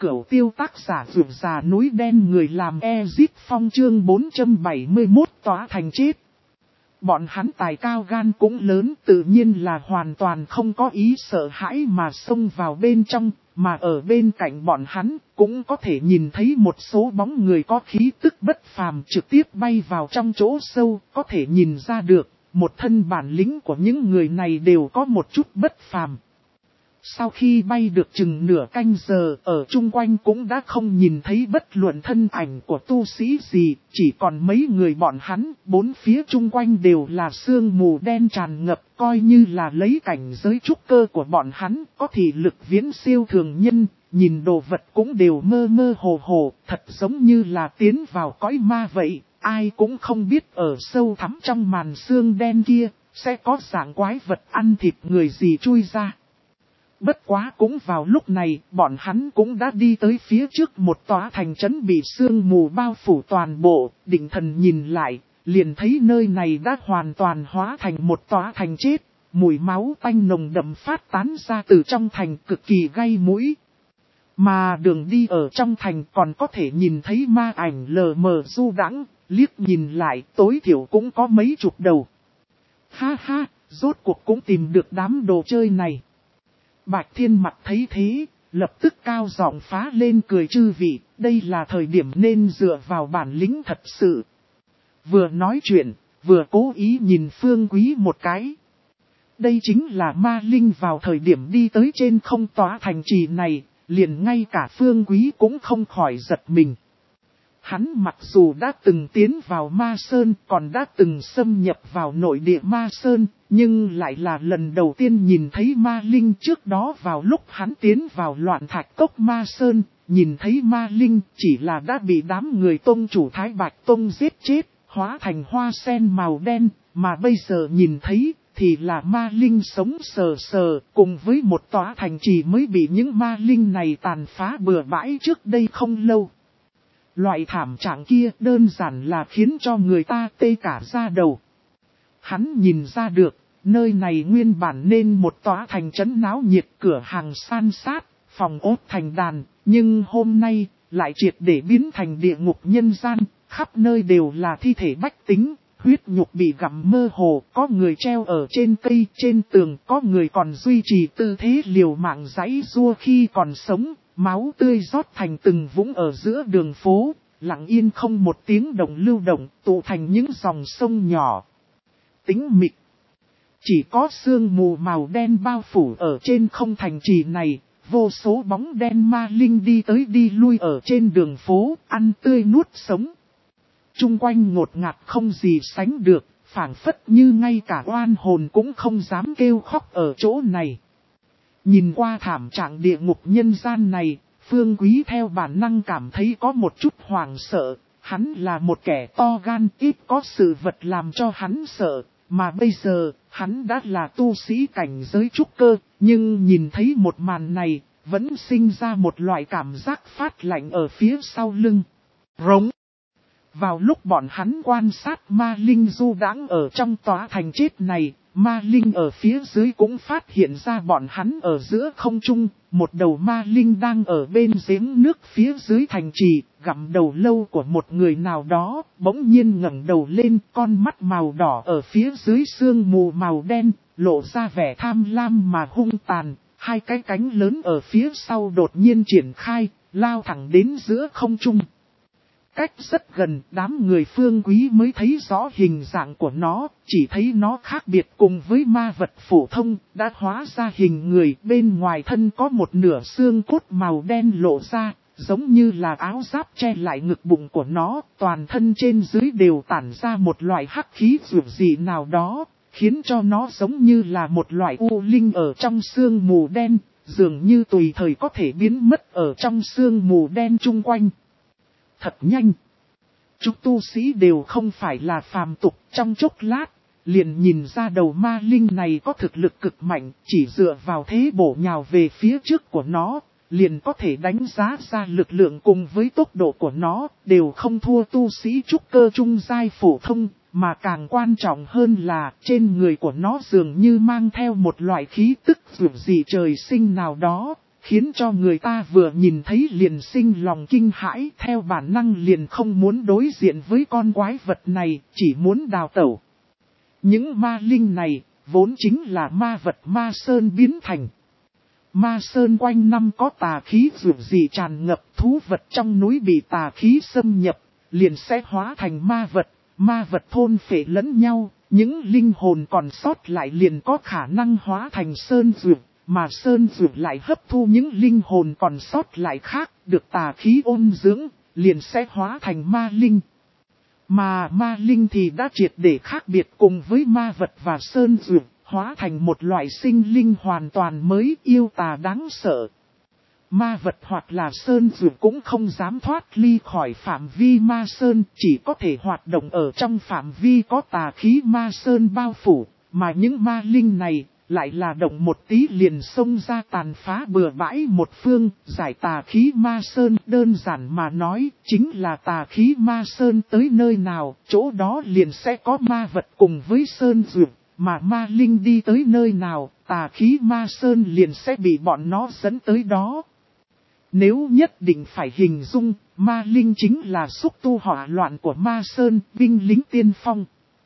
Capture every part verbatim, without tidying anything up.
Cửu tiêu tác giả vượt già núi đen người làm Ezit Phong chương bốn trăm bảy mươi mốt tỏa thành chết. Bọn hắn tài cao gan cũng lớn, tự nhiên là hoàn toàn không có ý sợ hãi mà xông vào bên trong, mà ở bên cạnh bọn hắn cũng có thể nhìn thấy một số bóng người có khí tức bất phàm trực tiếp bay vào trong chỗ sâu, có thể nhìn ra được, một thân bản lĩnh của những người này đều có một chút bất phàm. Sau khi bay được chừng nửa canh giờ, ở chung quanh cũng đã không nhìn thấy bất luận thân ảnh của tu sĩ gì, chỉ còn mấy người bọn hắn, bốn phía chung quanh đều là sương mù đen tràn ngập, coi như là lấy cảnh giới trúc cơ của bọn hắn, có thị lực viễn siêu thường nhân, nhìn đồ vật cũng đều mơ mơ hồ hồ, thật giống như là tiến vào cõi ma vậy, ai cũng không biết ở sâu thẳm trong màn sương đen kia, sẽ có dạng quái vật ăn thịt người gì chui ra. Bất quá cũng vào lúc này, bọn hắn cũng đã đi tới phía trước một tòa thành trấn bị sương mù bao phủ toàn bộ, định thần nhìn lại, liền thấy nơi này đã hoàn toàn hóa thành một tòa thành chết, mùi máu tanh nồng đậm phát tán ra từ trong thành cực kỳ gay mũi. Mà đường đi ở trong thành còn có thể nhìn thấy ma ảnh lờ mờ du đãng, liếc nhìn lại tối thiểu cũng có mấy chục đầu. Ha ha, rốt cuộc cũng tìm được đám đồ chơi này. Bạch Thiên Mặc thấy thế, lập tức cao giọng phá lên cười chư vị, đây là thời điểm nên dựa vào bản lĩnh thật sự. Vừa nói chuyện, vừa cố ý nhìn Phương Quý một cái. Đây chính là ma linh vào thời điểm đi tới trên không tòa thành trì này, liền ngay cả Phương Quý cũng không khỏi giật mình. Hắn mặc dù đã từng tiến vào Ma Sơn, còn đã từng xâm nhập vào nội địa Ma Sơn, nhưng lại là lần đầu tiên nhìn thấy ma linh. Trước đó vào lúc hắn tiến vào loạn thạch cốc Ma Sơn, nhìn thấy ma linh chỉ là đã bị đám người tông chủ Thái Bạch Tông giết chết, hóa thành hoa sen màu đen, mà bây giờ nhìn thấy thì là ma linh sống sờ sờ, cùng với một tòa thành trì mới bị những ma linh này tàn phá bừa bãi trước đây không lâu. Loại thảm trạng kia đơn giản là khiến cho người ta tê cả da đầu. Hắn nhìn ra được, nơi này nguyên bản nên một tòa thành trấn náo nhiệt, cửa hàng san sát, phòng ốt thành đàn, nhưng hôm nay lại triệt để biến thành địa ngục nhân gian, khắp nơi đều là thi thể bách tính, huyết nhục bị gặm mơ hồ, có người treo ở trên cây, trên tường, có người còn duy trì tư thế liều mạng giãy giụa khi còn sống. Máu tươi rót thành từng vũng ở giữa đường phố, lặng yên không một tiếng động lưu động, tụ thành những dòng sông nhỏ. Tĩnh mịch. Chỉ có sương mù màu đen bao phủ ở trên không thành trì này, vô số bóng đen ma linh đi tới đi lui ở trên đường phố, ăn tươi nuốt sống. Trung quanh ngột ngạt không gì sánh được, phảng phất như ngay cả oan hồn cũng không dám kêu khóc ở chỗ này. Nhìn qua thảm trạng địa ngục nhân gian này, Phương Quý theo bản năng cảm thấy có một chút hoảng sợ, hắn là một kẻ to gan ít có sự vật làm cho hắn sợ, mà bây giờ, hắn đã là tu sĩ cảnh giới trúc cơ, nhưng nhìn thấy một màn này, vẫn sinh ra một loại cảm giác phát lạnh ở phía sau lưng. Rống! Vào lúc bọn hắn quan sát ma linh du đãng ở trong tòa thành chết này, ma linh ở phía dưới cũng phát hiện ra bọn hắn ở giữa không trung, một đầu ma linh đang ở bên giếng nước phía dưới thành trì, gặm đầu lâu của một người nào đó, bỗng nhiên ngẩng đầu lên, con mắt màu đỏ ở phía dưới sương mù màu đen, lộ ra vẻ tham lam mà hung tàn, hai cái cánh lớn ở phía sau đột nhiên triển khai, lao thẳng đến giữa không trung. Cách rất gần, đám người Phương Quý mới thấy rõ hình dạng của nó, chỉ thấy nó khác biệt cùng với ma vật phổ thông, đã hóa ra hình người, bên ngoài thân có một nửa xương cốt màu đen lộ ra, giống như là áo giáp che lại ngực bụng của nó, toàn thân trên dưới đều tản ra một loại hắc khí dường dị nào đó, khiến cho nó giống như là một loại u linh ở trong sương mù đen, dường như tùy thời có thể biến mất ở trong sương mù đen chung quanh. Thật nhanh. Chúng tu sĩ đều không phải là phàm tục, trong chốc lát, liền nhìn ra đầu ma linh này có thực lực cực mạnh, chỉ dựa vào thế bổ nhào về phía trước của nó, liền có thể đánh giá ra lực lượng cùng với tốc độ của nó, đều không thua tu sĩ trúc cơ trung giai phổ thông, mà càng quan trọng hơn là trên người của nó dường như mang theo một loại khí tức dường dị trời sinh nào đó. khiến cho người ta vừa nhìn thấy liền sinh lòng kinh hãi, theo bản năng liền không muốn đối diện với con quái vật này, chỉ muốn đào tẩu. Những ma linh này, vốn chính là ma vật ma sơn biến thành. Ma sơn quanh năm có tà khí dữ dị tràn ngập, thú vật trong núi bị tà khí xâm nhập, liền sẽ hóa thành ma vật, ma vật thôn phệ lẫn nhau, những linh hồn còn sót lại liền có khả năng hóa thành sơn dược, mà sơn dược lại hấp thu những linh hồn còn sót lại khác, được tà khí ôn dưỡng, liền sẽ hóa thành ma linh. Mà ma linh thì đã triệt để khác biệt cùng với ma vật và sơn dược, hóa thành một loại sinh linh hoàn toàn mới, yêu tà đáng sợ. Ma vật hoặc là sơn dược cũng không dám thoát ly khỏi phạm vi ma sơn, chỉ có thể hoạt động ở trong phạm vi có tà khí ma sơn bao phủ, mà những ma linh này lại là động một tí liền xông ra tàn phá bừa bãi một phương, giải tà khí ma sơn. Đơn giản mà nói, chính là tà khí ma sơn tới nơi nào, chỗ đó liền sẽ có ma vật cùng với sơn dược, mà ma linh đi tới nơi nào, tà khí ma sơn liền sẽ bị bọn nó dẫn tới đó. Nếu nhất định phải hình dung, ma linh chính là xúc tu hỏa loạn của ma sơn, binh lính tiên phong.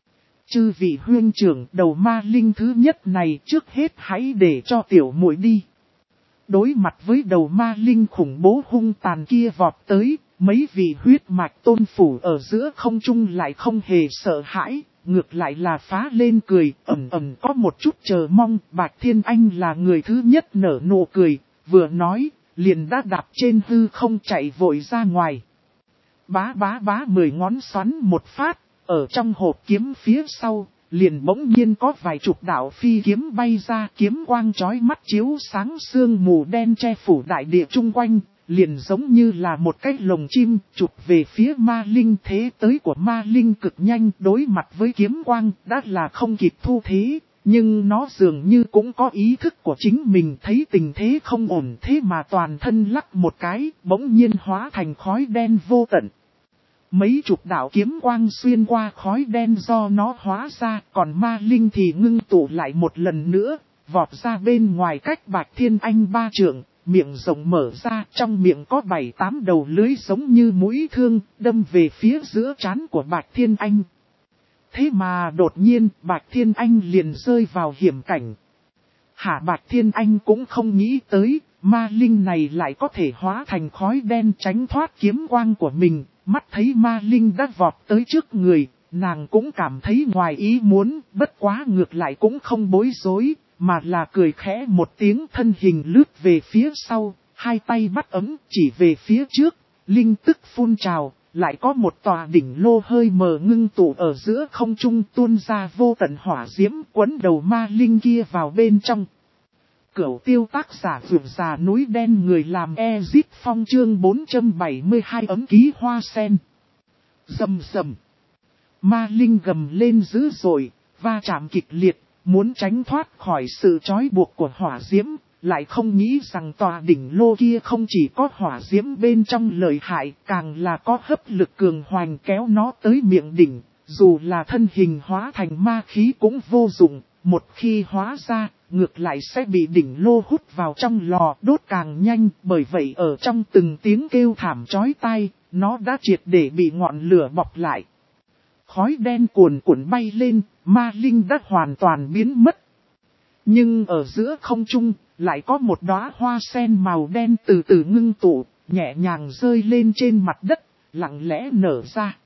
Chư vị huynh trưởng, đầu ma linh thứ nhất này trước hết hãy để cho tiểu muội đi. Đối mặt với đầu ma linh khủng bố hung tàn kia vọt tới, mấy vị huyết mạch tôn phủ ở giữa không trung lại không hề sợ hãi, ngược lại là phá lên cười, ẩm ẩm có một chút chờ mong. Bạch Thiên Anh là người thứ nhất nở nụ cười, vừa nói, liền đã đạp trên hư không chạy vội ra ngoài. Bá bá bá mười ngón xoắn một phát, ở trong hộp kiếm phía sau, liền bỗng nhiên có vài chục đạo phi kiếm bay ra, kiếm quang chói mắt chiếu sáng sương mù đen che phủ đại địa chung quanh, liền giống như là một cái lồng chim chụp về phía ma linh. Thế tới của ma linh cực nhanh, đối mặt với kiếm quang đã là không kịp thu thế, nhưng nó dường như cũng có ý thức của chính mình, thấy tình thế không ổn thế mà toàn thân lắc một cái, bỗng nhiên hóa thành khói đen vô tận. Mấy chục đạo kiếm quang xuyên qua khói đen do nó hóa ra, còn ma linh thì ngưng tụ lại một lần nữa, vọt ra bên ngoài cách Bạch Thiên Anh ba trượng, miệng rộng mở ra, trong miệng có bảy tám đầu lưới giống như mũi thương, đâm về phía giữa trán của Bạch Thiên Anh. Thế mà đột nhiên Bạch Thiên Anh liền rơi vào hiểm cảnh. Hả, Bạch Thiên Anh cũng không nghĩ tới, ma linh này lại có thể hóa thành khói đen tránh thoát kiếm quang của mình. Mắt thấy ma linh đã vọt tới trước người, nàng cũng cảm thấy ngoài ý muốn, bất quá ngược lại cũng không bối rối, mà là cười khẽ một tiếng, thân hình lướt về phía sau, hai tay bắt ấm chỉ về phía trước, linh tức phun trào, lại có một tòa đỉnh lô hơi mờ ngưng tụ ở giữa không trung, tuôn ra vô tận hỏa diễm quấn đầu ma linh kia vào bên trong. Cửu tiêu tác giả vượt già núi đen, người làm Ezit Phong chương bốn trăm bảy mươi hai ấm ký hoa sen. Rầm rầm. Ma linh gầm lên dữ dội, va chạm kịch liệt, muốn tránh thoát khỏi sự trói buộc của hỏa diễm, lại không nghĩ rằng tòa đỉnh lô kia không chỉ có hỏa diễm bên trong lợi hại, càng là có hấp lực cường hoành kéo nó tới miệng đỉnh, dù là thân hình hóa thành ma khí cũng vô dụng, một khi hóa ra, ngược lại sẽ bị đỉnh lô hút vào trong lò đốt càng nhanh, bởi vậy ở trong từng tiếng kêu thảm chói tai, nó đã triệt để bị ngọn lửa bọc lại. Khói đen cuồn cuộn bay lên, ma linh đã hoàn toàn biến mất. Nhưng ở giữa không trung, lại có một đóa hoa sen màu đen từ từ ngưng tụ, nhẹ nhàng rơi lên trên mặt đất, lặng lẽ nở ra.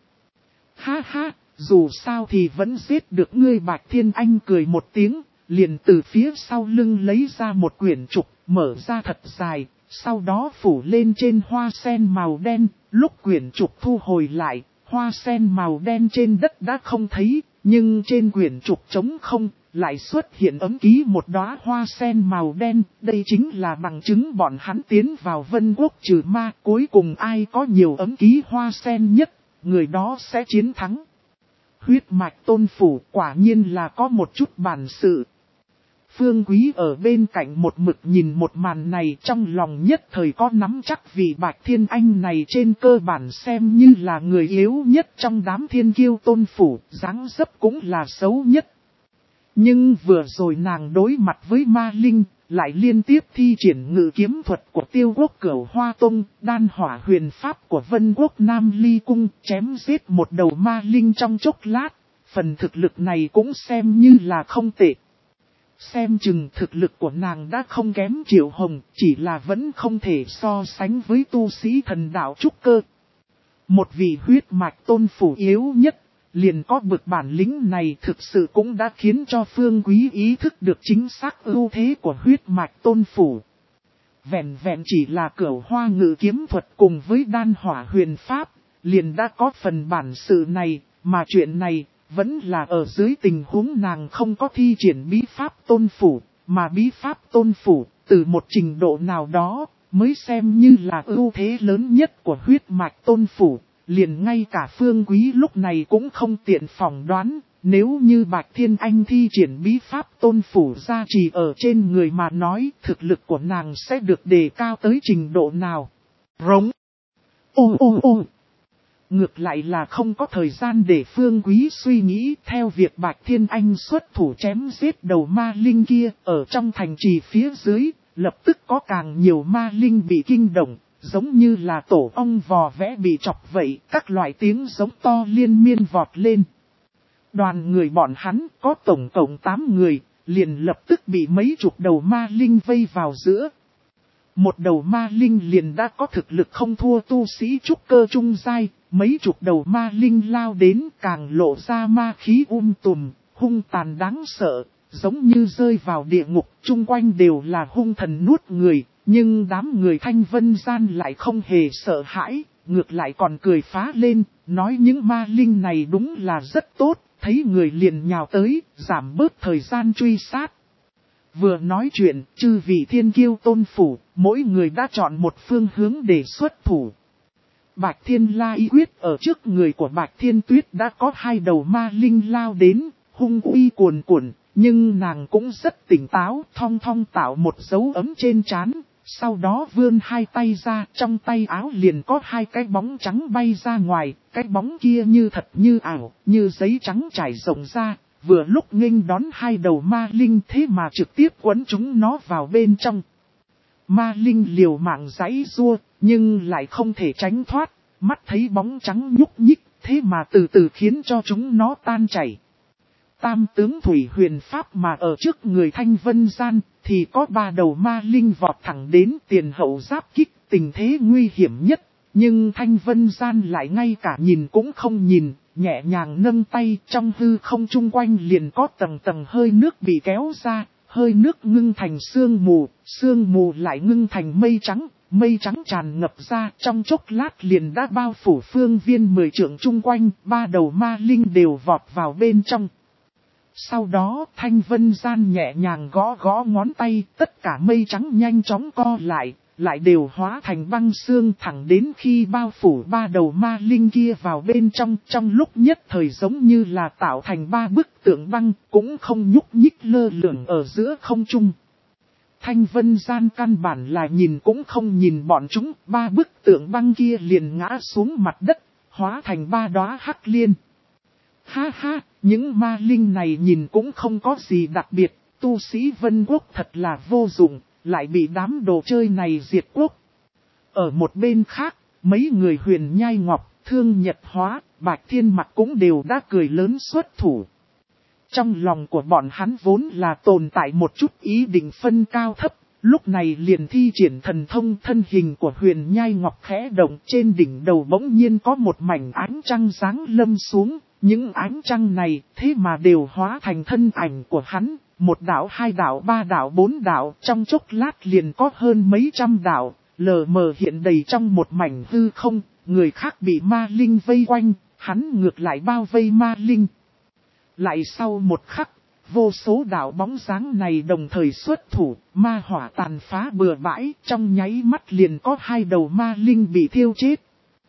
Ha ha, dù sao thì vẫn giết được ngươi. Bạch Thiên Anh cười một tiếng, liền từ phía sau lưng lấy ra một quyển trục, mở ra thật dài, sau đó phủ lên trên hoa sen màu đen. Lúc quyển trục thu hồi lại, hoa sen màu đen trên đất đã không thấy, nhưng trên quyển trục trống không, lại xuất hiện ấm ký một đóa hoa sen màu đen. Đây chính là bằng chứng bọn hắn tiến vào Vân Quốc trừ ma, cuối cùng ai có nhiều ấm ký hoa sen nhất, người đó sẽ chiến thắng. Huyết mạch tôn phủ quả nhiên là có một chút bản sự. Phương Quý ở bên cạnh một mực nhìn một màn này, trong lòng nhất thời có nắm chắc, vì Bạch Thiên Anh này trên cơ bản xem như là người yếu nhất trong đám thiên kiêu tôn phủ, dáng dấp cũng là xấu nhất. Nhưng vừa rồi nàng đối mặt với ma linh, lại liên tiếp thi triển ngự kiếm thuật của Tiêu Quốc Cửu Hoa Tông, đan hỏa huyền pháp của Vân Quốc Nam Ly Cung, chém giết một đầu ma linh trong chốc lát. Phần thực lực này cũng xem như là không tệ. Xem chừng thực lực của nàng đã không kém Triệu Hồng, chỉ là vẫn không thể so sánh với tu sĩ thần đạo trúc cơ. Một vị huyết mạch tôn phủ yếu nhất, liền có bực bản lĩnh này thực sự cũng đã khiến cho Phương Quý ý thức được chính xác ưu thế của huyết mạch tôn phủ. Vẹn vẹn chỉ là Cửu Hoa ngự kiếm thuật cùng với đan hỏa huyền pháp, liền đã có phần bản sự này, mà chuyện này vẫn là ở dưới tình huống nàng không có thi triển bí pháp tôn phủ, mà bí pháp tôn phủ từ một trình độ nào đó mới xem như là ưu thế lớn nhất của huyết mạch tôn phủ. Liền ngay cả Phương Quý lúc này cũng không tiện phỏng đoán, nếu như Bạch Thiên Anh thi triển bí pháp tôn phủ gia trì ở trên người mà nói, thực lực của nàng sẽ được đề cao tới trình độ nào. Rống. Ô ô ô. Ngược lại là không có thời gian để Phương Quý suy nghĩ, theo việc Bạch Thiên Anh xuất thủ chém giết đầu ma linh kia, ở trong thành trì phía dưới, lập tức có càng nhiều ma linh bị kinh động. Giống như là tổ ong vò vẽ bị chọc vậy, các loại tiếng giống to liên miên vọt lên. Đoàn người bọn hắn có tổng cộng tám người, liền lập tức bị mấy chục đầu ma linh vây vào giữa. Một đầu ma linh liền đã có thực lực không thua tu sĩ trúc cơ trung giai, mấy chục đầu ma linh lao đến càng lộ ra ma khí um tùm, hung tàn đáng sợ, giống như rơi vào địa ngục, chung quanh đều là hung thần nuốt người. Nhưng đám người Thanh Vân Gian lại không hề sợ hãi, ngược lại còn cười phá lên, nói những ma linh này đúng là rất tốt, thấy người liền nhào tới, giảm bớt thời gian truy sát. Vừa nói chuyện, chư vị thiên kiêu tôn phủ, mỗi người đã chọn một phương hướng để xuất thủ. Bạch Thiên La Y quyết ở trước người của Bạch Thiên Tuyết đã có hai đầu ma linh lao đến, hung uy cuồn cuộn, nhưng nàng cũng rất tỉnh táo, thong thong tạo một dấu ấm trên trán. Sau đó vươn hai tay ra, trong tay áo liền có hai cái bóng trắng bay ra ngoài, cái bóng kia như thật như ảo, như giấy trắng trải rộng ra, vừa lúc nghênh đón hai đầu ma linh thế mà trực tiếp quấn chúng nó vào bên trong. Ma linh liều mạng giãy giụa, nhưng lại không thể tránh thoát, mắt thấy bóng trắng nhúc nhích, thế mà từ từ khiến cho chúng nó tan chảy. Tam tướng thủy huyền pháp mà ở trước người Thanh Vân Gian, thì có ba đầu ma linh vọt thẳng đến tiền hậu giáp kích, tình thế nguy hiểm nhất. Nhưng Thanh Vân Gian lại ngay cả nhìn cũng không nhìn, nhẹ nhàng nâng tay, trong hư không chung quanh liền có tầng tầng hơi nước bị kéo ra, hơi nước ngưng thành sương mù, sương mù lại ngưng thành mây trắng, mây trắng tràn ngập ra, trong chốc lát liền đã bao phủ phương viên mười trượng chung quanh, ba đầu ma linh đều vọt vào bên trong. Sau đó Thanh Vân Gian nhẹ nhàng gõ gõ ngón tay, tất cả mây trắng nhanh chóng co lại, lại đều hóa thành băng xương thẳng đến khi bao phủ ba đầu ma linh kia vào bên trong, trong lúc nhất thời giống như là tạo thành ba bức tượng băng, cũng không nhúc nhích lơ lửng ở giữa không trung. Thanh Vân Gian căn bản là nhìn cũng không nhìn bọn chúng, ba bức tượng băng kia liền ngã xuống mặt đất, hóa thành ba đóa hắc liên. Ha ha, những ma linh này nhìn cũng không có gì đặc biệt, tu sĩ Vân Quốc thật là vô dụng, lại bị đám đồ chơi này diệt quốc. Ở một bên khác, mấy người Huyền Nhai Ngọc, Thương Nhật Hóa, Bạch Thiên Mặc cũng đều đã cười lớn xuất thủ. Trong lòng của bọn hắn vốn là tồn tại một chút ý định phân cao thấp, lúc này liền thi triển thần thông, thân hình của Huyền Nhai Ngọc khẽ động, trên đỉnh đầu bỗng nhiên có một mảnh ánh trăng giáng lâm xuống. Những ánh trăng này thế mà đều hóa thành thân ảnh của hắn, một đạo, hai đạo, ba đạo, bốn đạo, trong chốc lát liền có hơn mấy trăm đạo, lờ mờ hiện đầy trong một mảnh hư không, người khác bị ma linh vây quanh, hắn ngược lại bao vây ma linh. Lại sau một khắc, vô số đạo bóng dáng này đồng thời xuất thủ, ma hỏa tàn phá bừa bãi, trong nháy mắt liền có hai đầu ma linh bị thiêu chết.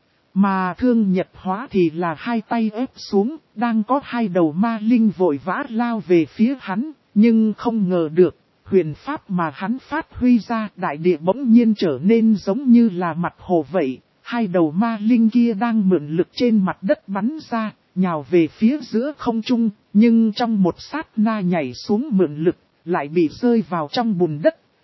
Mà Thương Nhật Hóa thì là hai tay ép xuống, đang có hai đầu ma linh vội vã lao về phía hắn, nhưng không ngờ được, huyền pháp mà hắn phát huy ra, đại địa bỗng nhiên trở nên giống như là mặt hồ vậy, hai đầu ma linh kia đang mượn lực trên mặt đất bắn ra, nhào về phía giữa không trung, nhưng trong một sát na nhảy xuống mượn lực, lại bị rơi vào trong bùn đất,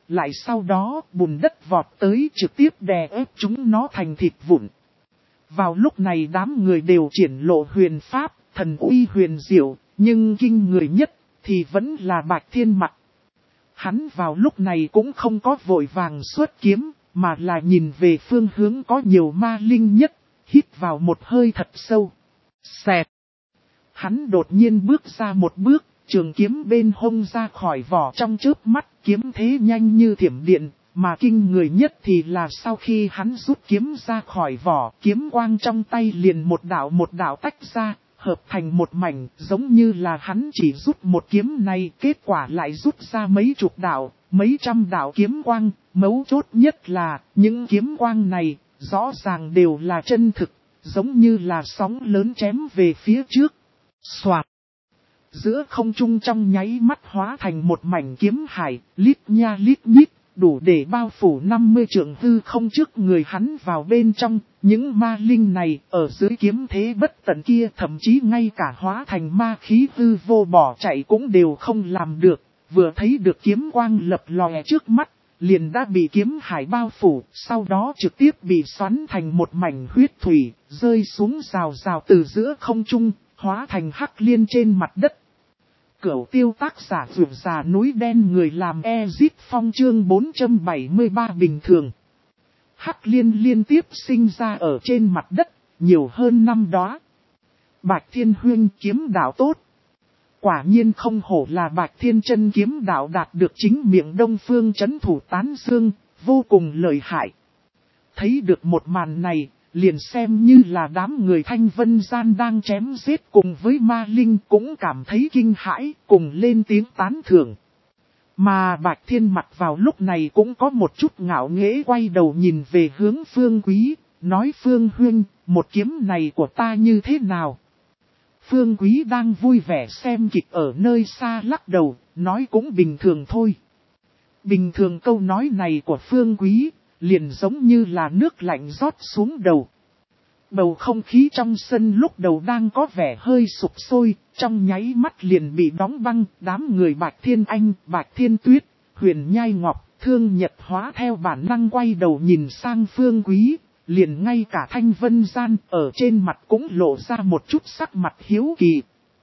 lại sau đó bùn đất vọt tới trực tiếp đè ép chúng nó thành thịt vụn. Vào lúc này đám người đều triển lộ huyền pháp, thần uy huyền diệu, nhưng kinh người nhất thì vẫn là Bạch Thiên Mặc. Hắn vào lúc này cũng không có vội vàng xuất kiếm, mà là nhìn về phương hướng có nhiều ma linh nhất, hít vào một hơi thật sâu. Xẹt! Hắn đột nhiên bước ra một bước, trường kiếm bên hông ra khỏi vỏ trong chớp mắt, kiếm thế nhanh như thiểm điện, mà kinh người nhất thì là sau khi hắn rút kiếm ra khỏi vỏ, kiếm quang trong tay liền một đạo một đạo tách ra, hợp thành một mảnh, giống như là hắn chỉ rút một kiếm này, kết quả lại rút ra mấy chục đạo, mấy trăm đạo kiếm quang, mấu chốt nhất là, những kiếm quang này, rõ ràng đều là chân thực, giống như là sóng lớn chém về phía trước. Soạt! Giữa không trung trong nháy mắt hóa thành một mảnh kiếm hải, lít nha lít nhít, đủ để bao phủ năm mươi trượng hư không trước người hắn vào bên trong. Những ma linh này ở dưới kiếm thế bất tận kia thậm chí ngay cả hóa thành ma khí hư vô bỏ chạy cũng đều không làm được. Vừa thấy được kiếm quang lập lòe trước mắt, liền đã bị kiếm hải bao phủ, sau đó trực tiếp bị xoắn thành một mảnh huyết thủy, rơi xuống rào rào từ giữa không trung, hóa thành hắc liên trên mặt đất. Cửu tiêu tác giả vượt già núi đen người làm Ezit Phong chương bốn trăm bảy mươi ba bình thường. Hắc liên liên tiếp sinh ra ở trên mặt đất, nhiều hơn năm đó. Bạch Thiên Huyên kiếm đạo tốt. Quả nhiên không hổ là Bạch Thiên chân kiếm đạo đạt được chính miệng Đông Phương Chấn Thủ tán dương, vô cùng lợi hại. Thấy được một màn này, liền xem như là đám người Thanh Vân Gian đang chém giết cùng với ma linh cũng cảm thấy kinh hãi, cùng lên tiếng tán thưởng. Mà Bạch Thiên Mặc vào lúc này cũng có một chút ngạo nghễ quay đầu nhìn về hướng Phương Quý, nói Phương Huynh, một kiếm này của ta như thế nào? Phương Quý đang vui vẻ xem kịch ở nơi xa lắc đầu, nói cũng bình thường thôi. Bình thường câu nói này của Phương Quý, liền giống như là nước lạnh rót xuống đầu. Bầu không khí trong sân lúc đầu đang có vẻ hơi sụp sôi, trong nháy mắt liền bị đóng băng, đám người Bạch Thiên Anh, Bạch Thiên Tuyết, Huyền Nhai Ngọc, Thương Nhật Hóa theo bản năng quay đầu nhìn sang Phương Quý, liền ngay cả Thanh Vân Gian ở trên mặt cũng lộ ra một chút sắc mặt hiếu kỳ.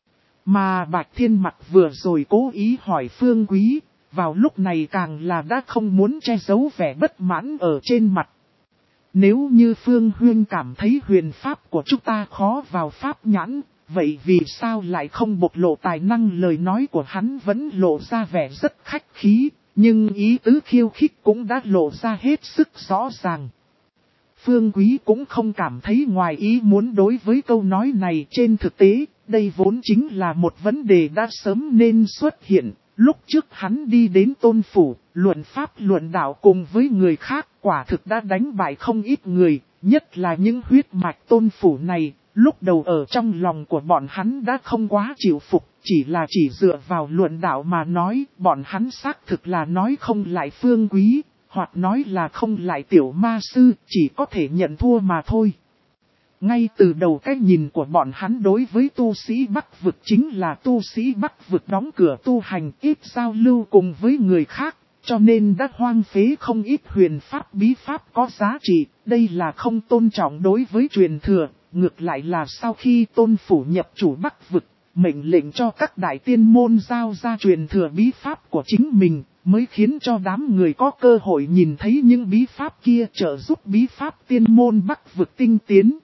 Mà Bạch Thiên Mặc vừa rồi cố ý hỏi Phương Quý, vào lúc này càng là đã không muốn che giấu vẻ bất mãn ở trên mặt. Nếu như Phương Huyên cảm thấy huyền pháp của chúng ta khó vào pháp nhãn, vậy vì sao lại không bộc lộ tài năng? Lời nói của hắn vẫn lộ ra vẻ rất khách khí, nhưng ý tứ khiêu khích cũng đã lộ ra hết sức rõ ràng. Phương Quý cũng không cảm thấy ngoài ý muốn đối với câu nói này. Trên thực tế, đây vốn chính là một vấn đề đã sớm nên xuất hiện. Lúc trước hắn đi đến Tôn Phủ, luận pháp luận đạo cùng với người khác, quả thực đã đánh bại không ít người, nhất là những huyết mạch Tôn Phủ này. Lúc đầu ở trong lòng của bọn hắn đã không quá chịu phục, chỉ là chỉ dựa vào luận đạo mà nói, bọn hắn xác thực là nói không lại Phương Quý, hoặc nói là không lại tiểu ma sư, chỉ có thể nhận thua mà thôi. Ngay từ đầu cách nhìn của bọn hắn đối với tu sĩ Bắc Vực chính là tu sĩ Bắc Vực đóng cửa tu hành, ít giao lưu cùng với người khác, cho nên đã hoang phế không ít huyền pháp bí pháp có giá trị. Đây là không tôn trọng đối với truyền thừa, ngược lại là sau khi Tôn Phủ nhập chủ Bắc Vực, mệnh lệnh cho các đại tiên môn giao ra truyền thừa bí pháp của chính mình, mới khiến cho đám người có cơ hội nhìn thấy những bí pháp kia trợ giúp bí pháp tiên môn Bắc Vực tinh tiến.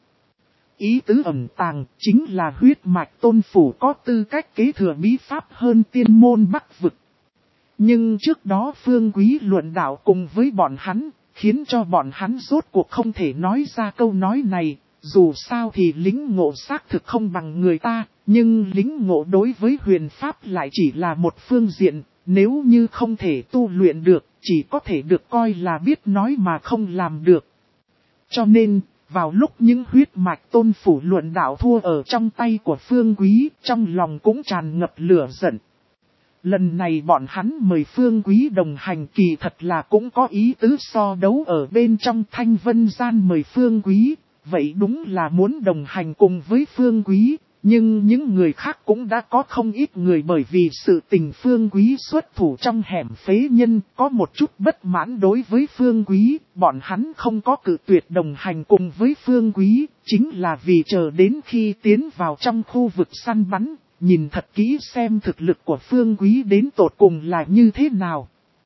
Ý tứ ẩn tàng chính là huyết mạch Tôn Phủ có tư cách kế thừa bí pháp hơn tiên môn Bắc Vực. Nhưng trước đó Phương Quý luận đạo cùng với bọn hắn, khiến cho bọn hắn rốt cuộc không thể nói ra câu nói này. Dù sao thì lính ngộ xác thực không bằng người ta, nhưng lính ngộ đối với huyền pháp lại chỉ là một phương diện, nếu như không thể tu luyện được, chỉ có thể được coi là biết nói mà không làm được. Cho nên, vào lúc những huyết mạch Tôn Phủ luận đạo thua ở trong tay của Phương Quý, trong lòng cũng tràn ngập lửa giận. Lần này bọn hắn mời Phương Quý đồng hành kỳ thật là cũng có ý tứ so đấu ở bên trong. Thanh Vân Gian mời Phương Quý, vậy đúng là muốn đồng hành cùng với Phương Quý, Nhưng những người khác cũng đã có không ít người bởi vì sự tình Phương Quý xuất thủ trong hẻm phế nhân có một chút bất mãn đối với Phương Quý, bọn hắn không có cự tuyệt đồng hành cùng với Phương Quý, chính là vì chờ đến khi tiến vào trong khu vực săn bắn, nhìn thật kỹ xem thực lực của Phương Quý đến tột cùng là như thế nào.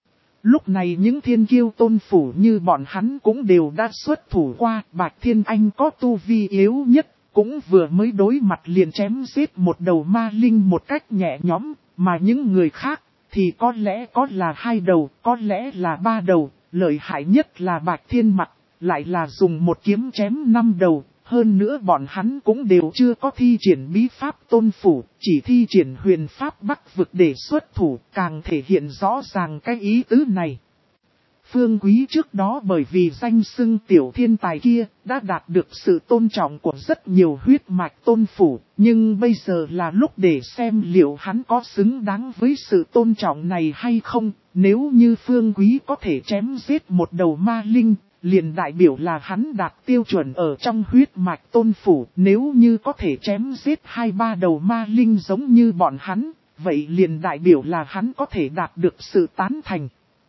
Lúc này những thiên kiêu tôn phủ như bọn hắn cũng đều đã xuất thủ qua, Bạch Thiên Anh có tu vi yếu nhất. Cũng vừa mới đối mặt liền chém giết một đầu ma linh một cách nhẹ nhõm, mà những người khác thì có lẽ có là hai đầu, có lẽ là ba đầu, lợi hại nhất là Bạch Thiên Mặc, lại là dùng một kiếm chém năm đầu, hơn nữa bọn hắn cũng đều chưa có thi triển bí pháp tôn phủ, chỉ thi triển huyền pháp bắc vực để xuất thủ, càng thể hiện rõ ràng cái ý tứ này. Phương Quý trước đó bởi vì danh xưng tiểu thiên tài kia đã đạt được sự tôn trọng của rất nhiều huyết mạch tôn phủ, nhưng bây giờ là lúc để xem liệu hắn có xứng đáng với sự tôn trọng này hay không. Nếu như Phương Quý có thể chém giết một đầu ma linh, liền đại biểu là hắn đạt tiêu chuẩn ở trong huyết mạch tôn phủ. Nếu như có thể chém giết hai ba đầu ma linh giống như bọn hắn, vậy liền đại biểu là hắn có thể đạt được sự tán thành.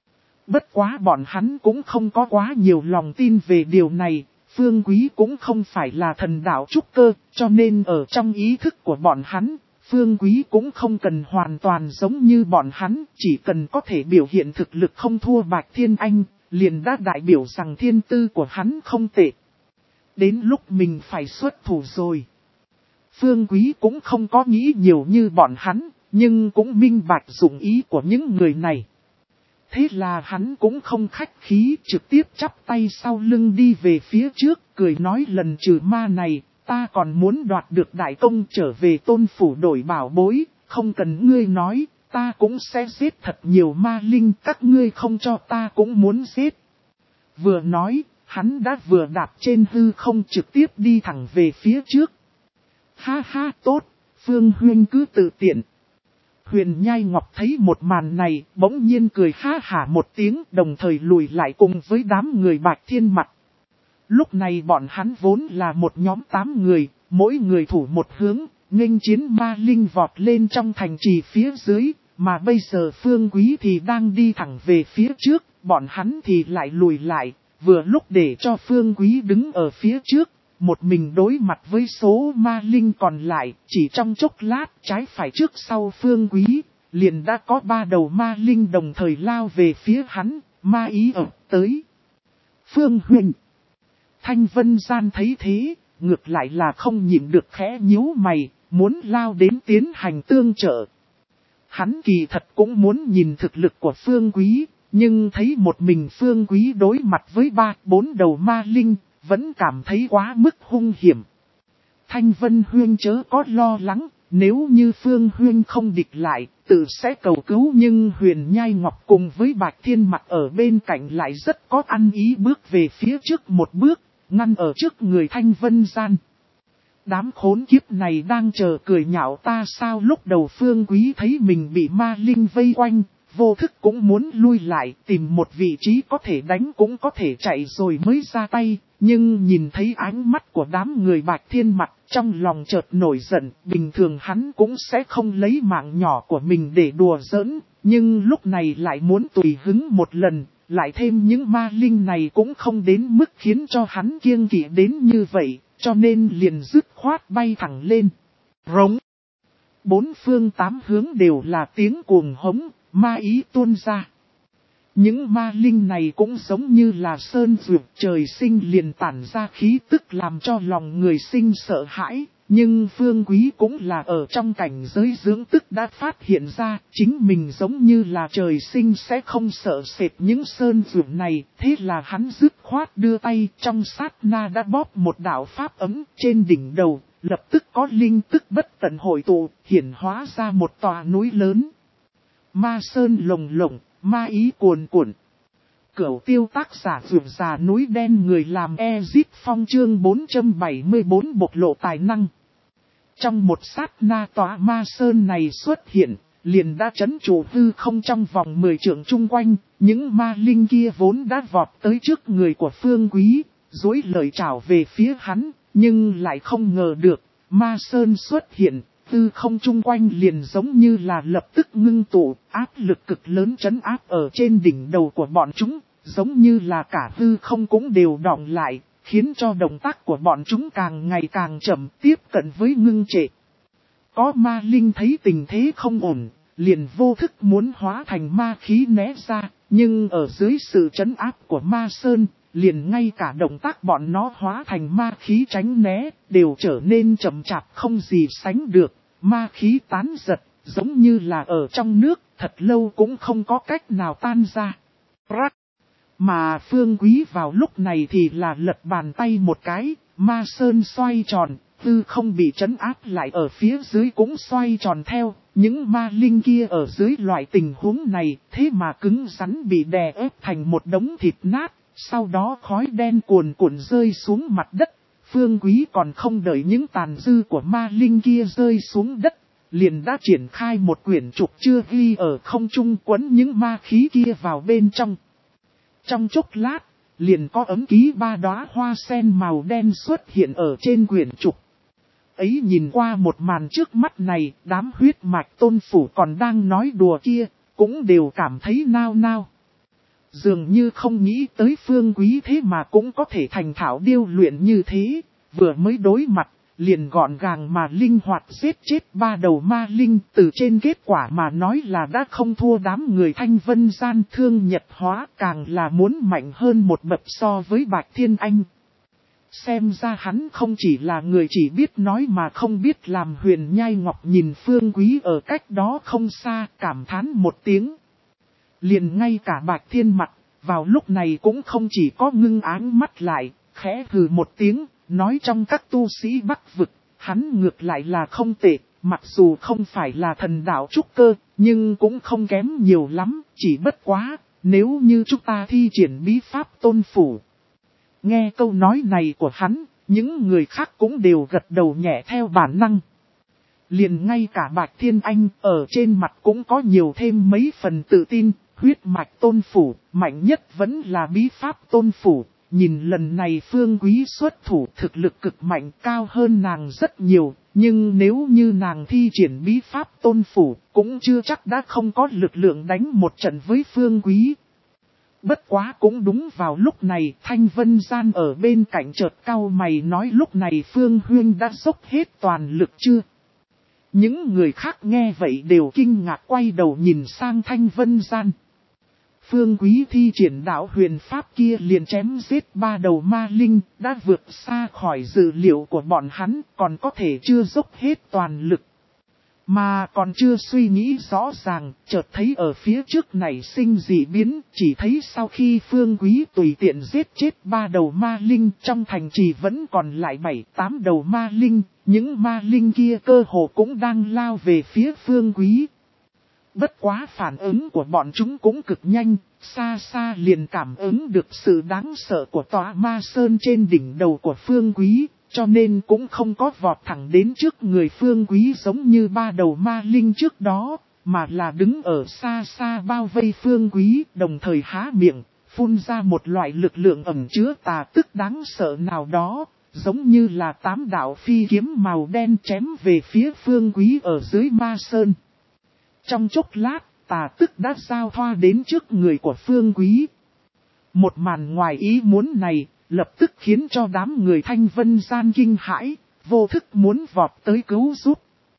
Bất quá bọn hắn cũng không có quá nhiều lòng tin về điều này, Phương Quý cũng không phải là thần đạo trúc cơ, cho nên ở trong ý thức của bọn hắn, Phương Quý cũng không cần hoàn toàn giống như bọn hắn, chỉ cần có thể biểu hiện thực lực không thua Bạch Thiên Anh, liền đã đại biểu rằng thiên tư của hắn không tệ. Đến lúc mình phải xuất thủ rồi. Phương Quý cũng không có nghĩ nhiều như bọn hắn, nhưng cũng minh bạch dụng ý của những người này. Thế là hắn cũng không khách khí, trực tiếp chắp tay sau lưng đi về phía trước, cười nói lần trừ ma này, ta còn muốn đoạt được đại công trở về tôn phủ đổi bảo bối, không cần ngươi nói, ta cũng sẽ giết thật nhiều ma linh, các ngươi không cho ta cũng muốn giết. Vừa nói, hắn đã vừa đạp trên hư không trực tiếp đi thẳng về phía trước. Ha ha tốt, Phương Huyên cứ tự tiện. Huyền Nhai Ngọc thấy một màn này, bỗng nhiên cười ha hả một tiếng, đồng thời lùi lại cùng với đám người Bạch Thiên Mặc. Lúc này bọn hắn vốn là một nhóm tám người, mỗi người thủ một hướng, nghênh chiến ma linh vọt lên trong thành trì phía dưới, mà bây giờ Phương Quý thì đang đi thẳng về phía trước, bọn hắn thì lại lùi lại, vừa lúc để cho Phương Quý đứng ở phía trước. Một mình đối mặt với số ma linh còn lại, chỉ trong chốc lát trái phải trước sau Phương Quý, liền đã có ba đầu ma linh đồng thời lao về phía hắn, ma ý ập tới. Phương Huynh! Thanh Vân Gian thấy thế, ngược lại là không nhịn được khẽ nhíu mày, muốn lao đến tiến hành tương trợ. Hắn kỳ thật cũng muốn nhìn thực lực của Phương Quý, nhưng thấy một mình Phương Quý đối mặt với ba, bốn đầu ma linh, vẫn cảm thấy quá mức hung hiểm. Thanh Vân Huyên chớ có lo lắng, nếu như Phương Huyên không địch lại, tự sẽ cầu cứu, nhưng Huyền Nhai Ngọc cùng với Bạch Thiên Mặc ở bên cạnh lại rất có ăn ý bước về phía trước một bước, ngăn ở trước người Thanh Vân Gian. Đám khốn kiếp này đang chờ cười nhạo ta sao? Lúc đầu Phương Quý thấy mình bị ma linh vây quanh, vô thức cũng muốn lui lại, tìm một vị trí có thể đánh cũng có thể chạy rồi mới ra tay, nhưng nhìn thấy ánh mắt của đám người Bạch Thiên Mặc, trong lòng chợt nổi giận, bình thường hắn cũng sẽ không lấy mạng nhỏ của mình để đùa giỡn, nhưng lúc này lại muốn tùy hứng một lần, lại thêm những ma linh này cũng không đến mức khiến cho hắn kiêng kỵ đến như vậy, cho nên liền dứt khoát bay thẳng lên. Rống! Bốn phương tám hướng đều là tiếng cuồng hống, ma ý tuôn ra. Những ma linh này cũng giống như là sơn dược trời sinh liền tản ra khí tức làm cho lòng người sinh sợ hãi. Nhưng Phương Quý cũng là ở trong cảnh giới dưỡng tức đã phát hiện ra chính mình giống như là trời sinh sẽ không sợ sệt những sơn dược này. Thế là hắn dứt khoát đưa tay trong sát na đã bóp một đạo pháp ấm trên đỉnh đầu. Lập tức có linh tức bất tận hội tụ, hiển hóa ra một tòa núi lớn. Ma sơn lồng lộng, ma ý cuồn cuộn. Cửu tiêu tác giả vượt già núi đen người làm Ezit Phong chương bốn trăm bảy mươi bốn bộc lộ tài năng. Trong một sát na tòa ma sơn này xuất hiện, liền đã chấn trụ hư không trong vòng mười trượng chung quanh, những ma linh kia vốn đã vọt tới trước người của Phương Quý, dối lời chào về phía hắn, nhưng lại không ngờ được, ma sơn xuất hiện, tư không chung quanh liền giống như là lập tức ngưng tụ, áp lực cực lớn trấn áp ở trên đỉnh đầu của bọn chúng, giống như là cả tư không cũng đều đọng lại, khiến cho động tác của bọn chúng càng ngày càng chậm, tiếp cận với ngưng trệ. Có ma linh thấy tình thế không ổn, liền vô thức muốn hóa thành ma khí né ra, nhưng ở dưới sự trấn áp của ma sơn, liền ngay cả động tác bọn nó hóa thành ma khí tránh né, đều trở nên chậm chạp không gì sánh được, ma khí tán giật, giống như là ở trong nước, thật lâu cũng không có cách nào tan ra. Rắc! Mà Phương Quý vào lúc này thì là lật bàn tay một cái, ma sơn xoay tròn, tư không bị trấn áp lại ở phía dưới cũng xoay tròn theo, những ma linh kia ở dưới loại tình huống này, thế mà cứng rắn bị đè ép thành một đống thịt nát, sau đó khói đen cuồn cuộn rơi xuống mặt đất. Phương Quý còn không đợi những tàn dư của ma linh kia rơi xuống đất, liền đã triển khai một quyển trục chưa ghi ở không trung quấn những ma khí kia vào bên trong. Trong chốc lát, liền có ấm ký ba đóa hoa sen màu đen xuất hiện ở trên quyển trục. Ấy nhìn qua một màn trước mắt này, đám huyết mạch tôn phủ còn đang nói đùa kia, cũng đều cảm thấy nao nao. Dường như không nghĩ tới Phương Quý thế mà cũng có thể thành thạo điêu luyện như thế, vừa mới đối mặt, liền gọn gàng mà linh hoạt giết chết ba đầu ma linh, từ trên kết quả mà nói là đã không thua đám người Thanh Vân gian thương nhật hóa, càng là muốn mạnh hơn một bậc so với Bạch Thiên Anh. Xem ra hắn không chỉ là người chỉ biết nói mà không biết làm. Huyền Nhai Ngọc nhìn Phương Quý ở cách đó không xa, cảm thán một tiếng. Liền ngay cả Bạch Thiên mặt, vào lúc này cũng không chỉ có ngưng áng mắt lại, khẽ hừ một tiếng, nói trong các tu sĩ Bắc vực, hắn ngược lại là không tệ, mặc dù không phải là thần đạo trúc cơ, nhưng cũng không kém nhiều lắm, chỉ bất quá, nếu như chúng ta thi triển bí pháp tôn phủ. Nghe câu nói này của hắn, những người khác cũng đều gật đầu nhẹ theo bản năng. Liền ngay cả Bạch Thiên Anh ở trên mặt cũng có nhiều thêm mấy phần tự tin, huyết mạch tôn phủ, mạnh nhất vẫn là bí pháp tôn phủ. Nhìn lần này Phương Quý xuất thủ thực lực cực mạnh cao hơn nàng rất nhiều, nhưng nếu như nàng thi triển bí pháp tôn phủ, cũng chưa chắc đã không có lực lượng đánh một trận với Phương Quý. Bất quá cũng đúng vào lúc này, Thanh Vân Gian ở bên cạnh chợt cau mày nói lúc này Phương Huyên đã dốc hết toàn lực chưa? Những người khác nghe vậy đều kinh ngạc quay đầu nhìn sang Thanh Vân Gian. Phương Quý thi triển đạo huyền pháp kia liền chém giết ba đầu ma linh, đã vượt xa khỏi dự liệu của bọn hắn, còn có thể chưa dốc hết toàn lực. Mà còn chưa suy nghĩ rõ ràng, chợt thấy ở phía trước này sinh dị biến, chỉ thấy sau khi Phương Quý tùy tiện giết chết ba đầu ma linh, trong thành trì vẫn còn lại bảy tám đầu ma linh, những ma linh kia cơ hồ cũng đang lao về phía Phương Quý. Bất quá phản ứng của bọn chúng cũng cực nhanh, xa xa liền cảm ứng được sự đáng sợ của tòa ma sơn trên đỉnh đầu của Phương Quý, cho nên cũng không có vọt thẳng đến trước người Phương Quý giống như ba đầu ma linh trước đó, mà là đứng ở xa xa bao vây Phương Quý, đồng thời há miệng, phun ra một loại lực lượng ẩn chứa tà tức đáng sợ nào đó, giống như là tám đạo phi kiếm màu đen chém về phía Phương Quý ở dưới ma sơn. Trong chốc lát, tà tức đã giao thoa đến trước người của Phương Quý. Một màn ngoài ý muốn này, lập tức khiến cho đám người Thanh Vân Gian kinh hãi, vô thức muốn vọt tới cứu giúp.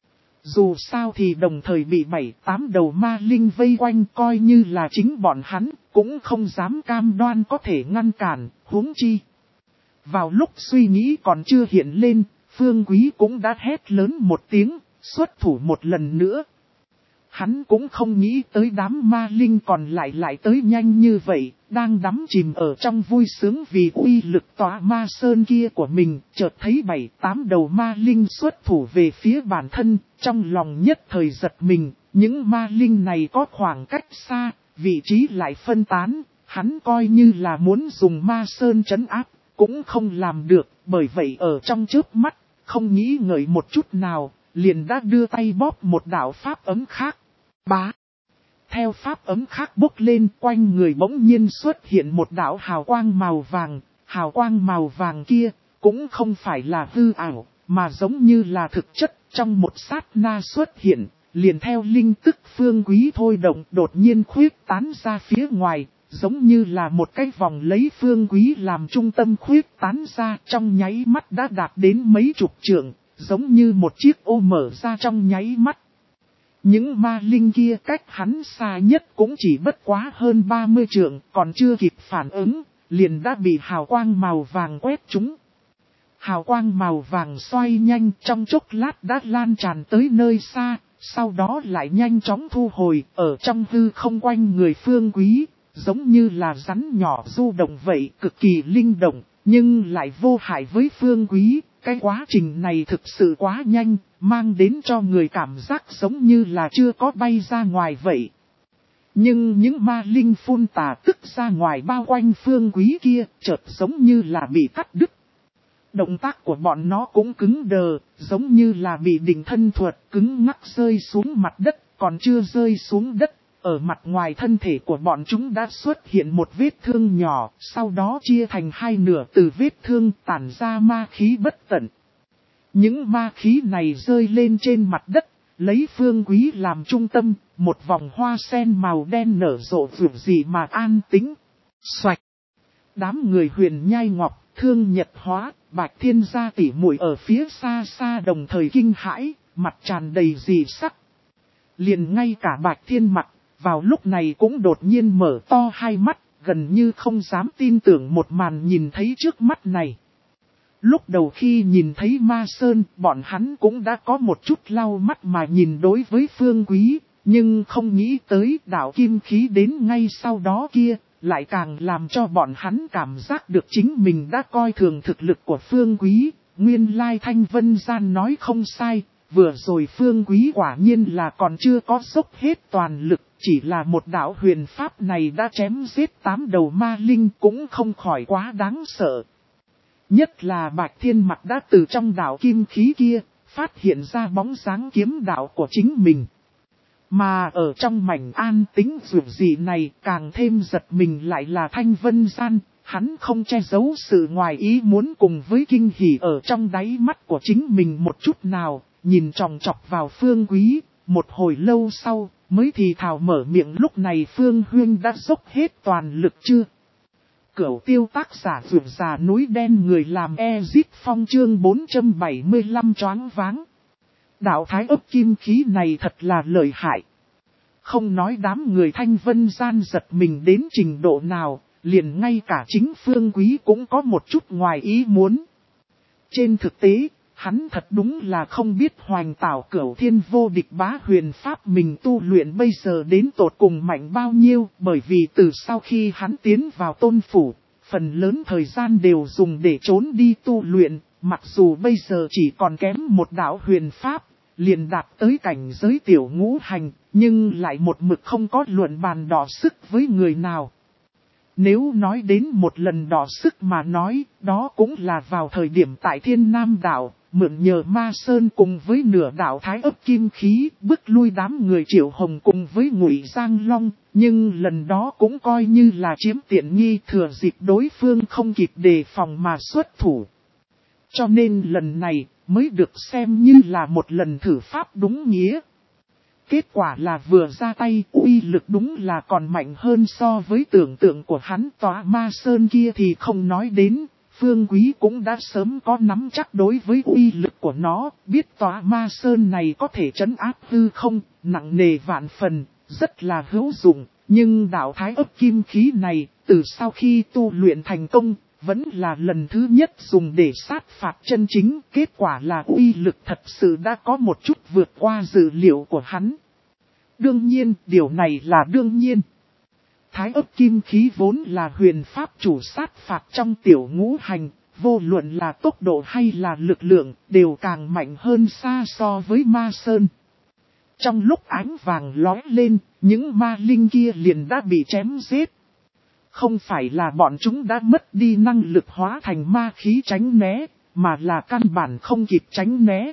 Dù sao thì đồng thời bị bảy tám đầu ma linh vây quanh coi như là chính bọn hắn, cũng không dám cam đoan có thể ngăn cản, huống chi. Vào lúc suy nghĩ còn chưa hiện lên, Phương Quý cũng đã hét lớn một tiếng, xuất thủ một lần nữa. Hắn cũng không nghĩ tới đám ma linh còn lại lại tới nhanh như vậy, đang đắm chìm ở trong vui sướng vì uy lực tòa ma sơn kia của mình, chợt thấy bảy tám đầu ma linh xuất thủ về phía bản thân, trong lòng nhất thời giật mình, những ma linh này có khoảng cách xa, vị trí lại phân tán, hắn coi như là muốn dùng ma sơn trấn áp, cũng không làm được, bởi vậy ở trong chớp mắt, không nghĩ ngợi một chút nào, liền đã đưa tay bóp một đạo pháp ấm khác. Bá. Theo pháp ấm khác bốc lên quanh người bỗng nhiên xuất hiện một đạo hào quang màu vàng, hào quang màu vàng kia cũng không phải là hư ảo, mà giống như là thực chất trong một sát na xuất hiện, liền theo linh tức Phương Quý thôi động đột nhiên khuyết tán ra phía ngoài, giống như là một cái vòng lấy Phương Quý làm trung tâm khuyết tán ra trong nháy mắt đã đạt đến mấy chục trượng, giống như một chiếc ô mở ra trong nháy mắt. Những ma linh kia cách hắn xa nhất cũng chỉ bất quá hơn ba mươi trượng, còn chưa kịp phản ứng, liền đã bị hào quang màu vàng quét trúng. Hào quang màu vàng xoay nhanh trong chốc lát đã lan tràn tới nơi xa, sau đó lại nhanh chóng thu hồi ở trong hư không quanh người Phương Quý, giống như là rắn nhỏ du động vậy, cực kỳ linh động, nhưng lại vô hại với Phương Quý. Cái quá trình này thực sự quá nhanh, mang đến cho người cảm giác giống như là chưa có bay ra ngoài vậy. Nhưng những ma linh phun tà tức ra ngoài bao quanh Phương Quý kia, chợt giống như là bị cắt đứt. Động tác của bọn nó cũng cứng đờ, giống như là bị định thân thuật cứng ngắc rơi xuống mặt đất, còn chưa rơi xuống đất. Ở mặt ngoài thân thể của bọn chúng đã xuất hiện một vết thương nhỏ, sau đó chia thành hai nửa từ vết thương tản ra ma khí bất tận. Những ma khí này rơi lên trên mặt đất, lấy Phương Quý làm trung tâm, một vòng hoa sen màu đen nở rộ vượt gì mà an tĩnh. Xoạch! Đám người Huyền Nhai Ngọc, Thương Nhật Hóa, Bạch Thiên Gia tỉ muội ở phía xa xa đồng thời kinh hãi, mặt tràn đầy dị sắc. Liền ngay cả Bạch Thiên mặt, vào lúc này cũng đột nhiên mở to hai mắt, gần như không dám tin tưởng một màn nhìn thấy trước mắt này. Lúc đầu khi nhìn thấy Ma Sơn, bọn hắn cũng đã có một chút lau mắt mà nhìn đối với Phương Quý, nhưng không nghĩ tới đạo kim khí đến ngay sau đó kia, lại càng làm cho bọn hắn cảm giác được chính mình đã coi thường thực lực của Phương Quý. Nguyên lai Thanh Vân Gian nói không sai, vừa rồi Phương Quý quả nhiên là còn chưa có dốc hết toàn lực, chỉ là một đạo huyền pháp này đã chém giết tám đầu ma linh cũng không khỏi quá đáng sợ. Nhất là Bạch Thiên Mặc đã từ trong đạo kim khí kia, phát hiện ra bóng dáng kiếm đạo của chính mình. Mà ở trong mảnh an tĩnh dù gì này càng thêm giật mình lại là Thanh Vân Gian, hắn không che giấu sự ngoài ý muốn cùng với kinh hỉ ở trong đáy mắt của chính mình một chút nào, nhìn chòng chọc vào Phương Quý, một hồi lâu sau, mới thì thào mở miệng lúc này Phương Huyên đã dốc hết toàn lực chưa? Cửu tiêu tác giả vượt già núi đen người làm Ezit Phong chương bốn trăm bảy mươi lăm choáng váng. Đạo thái ấp kim khí này thật là lợi hại. Không nói đám người Thanh Vân Gian giật mình đến trình độ nào, liền ngay cả chính Phương Quý cũng có một chút ngoài ý muốn. Trên thực tế, hắn thật đúng là không biết hoành tảo cửu thiên vô địch bá huyền pháp mình tu luyện bây giờ đến tột cùng mạnh bao nhiêu, bởi vì từ sau khi hắn tiến vào tôn phủ, phần lớn thời gian đều dùng để trốn đi tu luyện, mặc dù bây giờ chỉ còn kém một đạo huyền pháp, liền đạt tới cảnh giới tiểu ngũ hành, nhưng lại một mực không có luận bàn đọ sức với người nào. Nếu nói đến một lần đọ sức mà nói, đó cũng là vào thời điểm tại Thiên Nam Đảo, mượn nhờ Ma Sơn cùng với nửa đảo Thái ấp kim khí, bức lui đám người Triệu Hồng cùng với Ngụy Giang Long, nhưng lần đó cũng coi như là chiếm tiện nghi thừa dịp đối phương không kịp đề phòng mà xuất thủ. Cho nên lần này mới được xem như là một lần thử pháp đúng nghĩa. Kết quả là vừa ra tay uy lực đúng là còn mạnh hơn so với tưởng tượng của hắn. Tòa Ma Sơn kia thì không nói đến, Phương Quý cũng đã sớm có nắm chắc đối với uy lực của nó, biết tòa Ma Sơn này có thể trấn áp hư không, nặng nề vạn phần, rất là hữu dụng. Nhưng đạo thái ấp kim khí này, từ sau khi tu luyện thành công, vẫn là lần thứ nhất dùng để sát phạt chân chính, kết quả là uy lực thật sự đã có một chút vượt qua dự liệu của hắn. Đương nhiên, điều này là đương nhiên. Thái ấp kim khí vốn là huyền pháp chủ sát phạt trong tiểu ngũ hành, vô luận là tốc độ hay là lực lượng, đều càng mạnh hơn xa so với Ma Sơn. Trong lúc ánh vàng lóe lên, những ma linh kia liền đã bị chém giết. Không phải là bọn chúng đã mất đi năng lực hóa thành ma khí tránh né, mà là căn bản không kịp tránh né.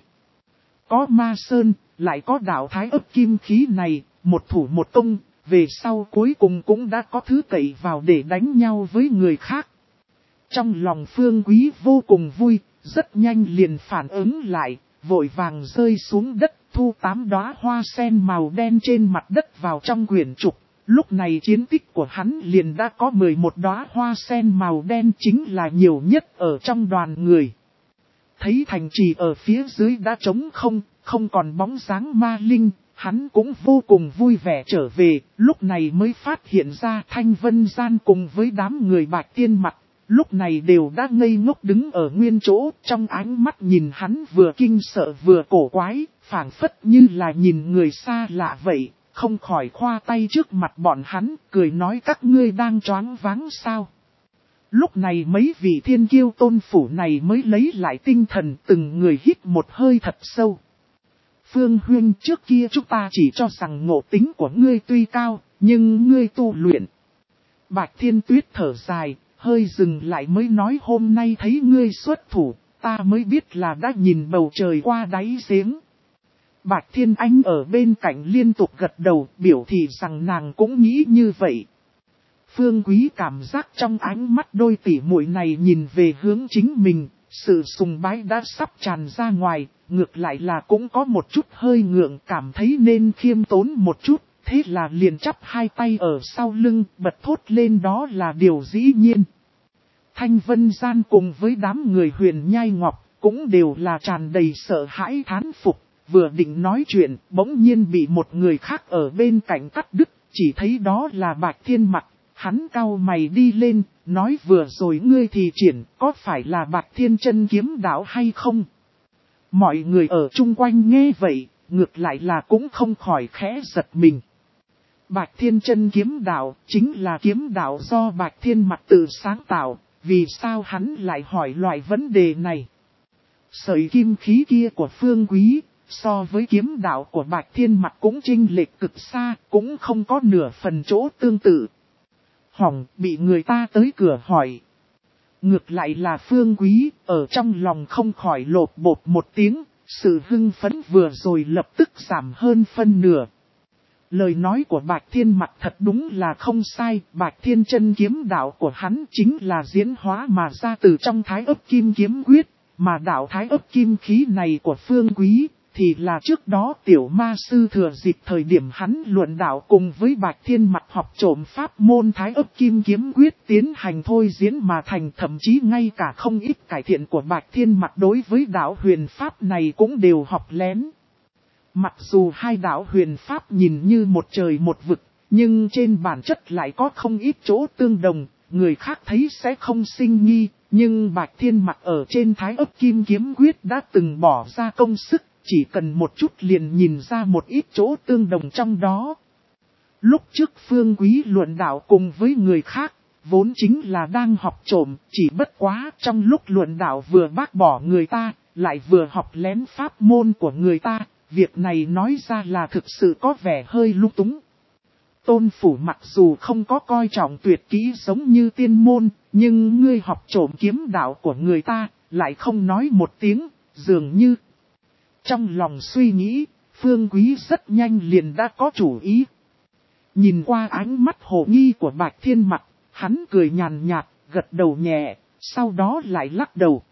Có Ma Sơn, lại có đạo thái ấp kim khí này, một thủ một công, về sau cuối cùng cũng đã có thứ cậy vào để đánh nhau với người khác. Trong lòng Phương Quý vô cùng vui, rất nhanh liền phản ứng lại, vội vàng rơi xuống đất, thu tám đóa hoa sen màu đen trên mặt đất vào trong quyển trục. Lúc này chiến tích của hắn liền đã có mười một đóa hoa sen màu đen, chính là nhiều nhất ở trong đoàn người. Thấy thành trì ở phía dưới đã trống không, không còn bóng dáng ma linh, hắn cũng vô cùng vui vẻ trở về, lúc này mới phát hiện ra Thanh Vân Gian cùng với đám người Bạch Tiên Mặc, lúc này đều đã ngây ngốc đứng ở nguyên chỗ, trong ánh mắt nhìn hắn vừa kinh sợ vừa cổ quái, phảng phất như là nhìn người xa lạ vậy, không khỏi khoa tay trước mặt bọn hắn, cười nói các ngươi đang choáng váng sao. Lúc này mấy vị thiên kiêu tôn phủ này mới lấy lại tinh thần, từng người hít một hơi thật sâu. Phương Huynh, trước kia chúng ta chỉ cho rằng ngộ tính của ngươi tuy cao, nhưng ngươi tu luyện. Bạch Thiên Tuyết thở dài, hơi dừng lại mới nói hôm nay thấy ngươi xuất thủ, ta mới biết là đã nhìn bầu trời qua đáy giếng. Bạch Thiên Anh ở bên cạnh liên tục gật đầu, biểu thị rằng nàng cũng nghĩ như vậy. Phương Quý cảm giác trong ánh mắt đôi tỷ muội này nhìn về hướng chính mình, sự sùng bái đã sắp tràn ra ngoài, ngược lại là cũng có một chút hơi ngượng, cảm thấy nên khiêm tốn một chút, thế là liền chắp hai tay ở sau lưng, bật thốt lên đó là điều dĩ nhiên. Thanh Vân Gian cùng với đám người Huyền Nhai Ngọc cũng đều là tràn đầy sợ hãi thán phục, vừa định nói chuyện, bỗng nhiên bị một người khác ở bên cạnh cắt đứt, chỉ thấy đó là Bạch Thiên Mặc. Hắn cau mày đi lên, nói vừa rồi ngươi thì triển, có phải là Bạch Thiên Chân kiếm đạo hay không? Mọi người ở chung quanh nghe vậy, ngược lại là cũng không khỏi khẽ giật mình. Bạch Thiên Chân kiếm đạo chính là kiếm đạo do Bạch Thiên Mặc tự sáng tạo, vì sao hắn lại hỏi loại vấn đề này? Sợi kim khí kia của Phương Quý, so với kiếm đạo của Bạch Thiên Mặc cũng chênh lệch cực xa, cũng không có nửa phần chỗ tương tự. Hỏng, bị người ta tới cửa hỏi. Ngược lại là Phương Quý, ở trong lòng không khỏi lột bột một tiếng, sự hưng phấn vừa rồi lập tức giảm hơn phân nửa. Lời nói của Bạch Thiên Mặc thật đúng là không sai, Bạch Thiên Chân kiếm đạo của hắn chính là diễn hóa mà ra từ trong Thái Ấp Kim Kiếm Quyết, mà đạo Thái Ấp Kim Khí này của Phương Quý, thì là trước đó tiểu ma sư thừa dịp thời điểm hắn luận đạo cùng với Bạch Thiên Mặc học trộm pháp môn Thái Ấp Kim Kiếm Quyết tiến hành thôi diễn mà thành, thậm chí ngay cả không ít cải thiện của Bạch Thiên Mặc đối với đạo huyền pháp này cũng đều học lén. Mặc dù hai đạo huyền pháp nhìn như một trời một vực, nhưng trên bản chất lại có không ít chỗ tương đồng, người khác thấy sẽ không sinh nghi, nhưng Bạch Thiên Mặc ở trên Thái Ấp Kim Kiếm Quyết đã từng bỏ ra công sức. Chỉ cần một chút liền nhìn ra một ít chỗ tương đồng trong đó. Lúc trước Phương Quý luận đạo cùng với người khác, vốn chính là đang học trộm, chỉ bất quá trong lúc luận đạo vừa bác bỏ người ta, lại vừa học lén pháp môn của người ta, việc này nói ra là thực sự có vẻ hơi lung túng. Tôn phủ mặc dù không có coi trọng tuyệt kỹ giống như tiên môn, nhưng ngươi học trộm kiếm đạo của người ta, lại không nói một tiếng, dường như... Trong lòng suy nghĩ, Phương Quý rất nhanh liền đã có chủ ý. Nhìn qua ánh mắt hồ nghi của Bạch Thiên Mặc, hắn cười nhàn nhạt, gật đầu nhẹ, sau đó lại lắc đầu.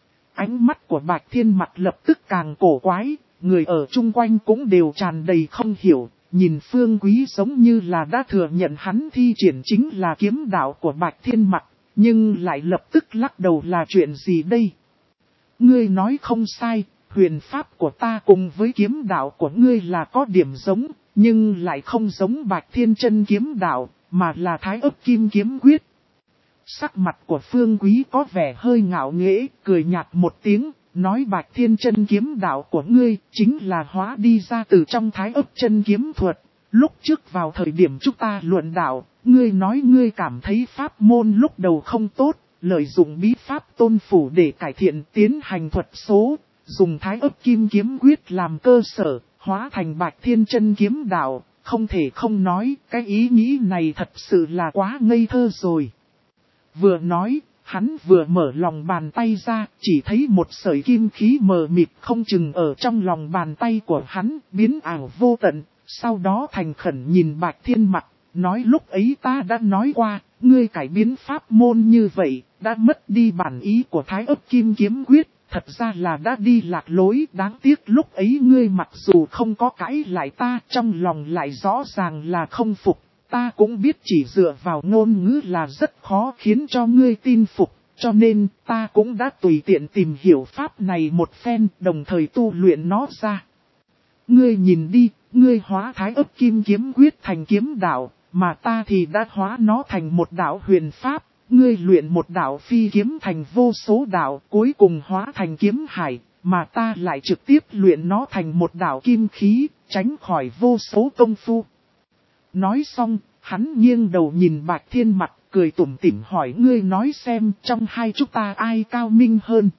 Ánh mắt của Bạch Thiên Mặc lập tức càng cổ quái, người ở chung quanh cũng đều tràn đầy không hiểu, nhìn Phương Quý giống như là đã thừa nhận hắn thi triển chính là kiếm đạo của Bạch Thiên Mặc, nhưng lại lập tức lắc đầu là chuyện gì đây? Ngươi nói không sai. Huyền pháp của ta cùng với kiếm đạo của ngươi là có điểm giống, nhưng lại không giống Bạch Thiên Chân kiếm đạo, mà là Thái Ấp Kim Kiếm Quyết. Sắc mặt của Phương Quý có vẻ hơi ngạo nghễ, cười nhạt một tiếng, nói Bạch Thiên Chân kiếm đạo của ngươi chính là hóa đi ra từ trong Thái Ấp Chân kiếm thuật. Lúc trước vào thời điểm chúng ta luận đạo, ngươi nói ngươi cảm thấy pháp môn lúc đầu không tốt, lợi dụng bí pháp tôn phủ để cải thiện tiến hành thuật số. Dùng Thái Ấp Kim Kiếm Quyết làm cơ sở, hóa thành Bạch Thiên Chân kiếm đạo, không thể không nói, cái ý nghĩ này thật sự là quá ngây thơ rồi. Vừa nói, hắn vừa mở lòng bàn tay ra, chỉ thấy một sợi kim khí mờ mịt không chừng ở trong lòng bàn tay của hắn, biến ảo vô tận, sau đó thành khẩn nhìn Bạch Thiên Mặc, nói lúc ấy ta đã nói qua, ngươi cải biến pháp môn như vậy, đã mất đi bản ý của Thái Ấp Kim Kiếm Quyết. thật ra là đã đi lạc lối, đáng tiếc lúc ấy ngươi mặc dù không có cãi lại ta, trong lòng lại rõ ràng là không phục, ta cũng biết chỉ dựa vào ngôn ngữ là rất khó khiến cho ngươi tin phục, cho nên ta cũng đã tùy tiện tìm hiểu pháp này một phen, đồng thời tu luyện nó ra. Ngươi nhìn đi, ngươi hóa thái ấp kim kiếm quyết thành kiếm đạo, mà ta thì đã hóa nó thành một đạo huyền pháp. Ngươi luyện một đạo phi kiếm thành vô số đạo, cuối cùng hóa thành kiếm hải, mà ta lại trực tiếp luyện nó thành một đạo kim khí, tránh khỏi vô số công phu. Nói xong, hắn nghiêng đầu nhìn Bạch Thiên mặt, cười tủm tỉm hỏi ngươi nói xem trong hai chúng ta ai cao minh hơn.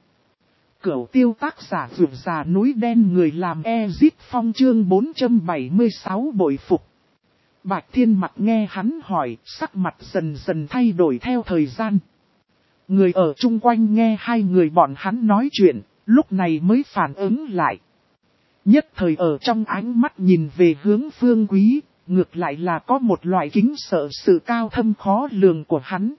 Cửu tiêu tác giả vượt già núi đen người làm Ezit Phong chương bốn trăm bảy mươi sáu bội phục. Bạch Thiên mặt nghe hắn hỏi, sắc mặt dần dần thay đổi theo thời gian. Người ở chung quanh nghe hai người bọn hắn nói chuyện, lúc này mới phản ứng lại. Nhất thời ở trong ánh mắt nhìn về hướng Phương Quý, ngược lại là có một loại kính sợ sự cao thâm khó lường của hắn.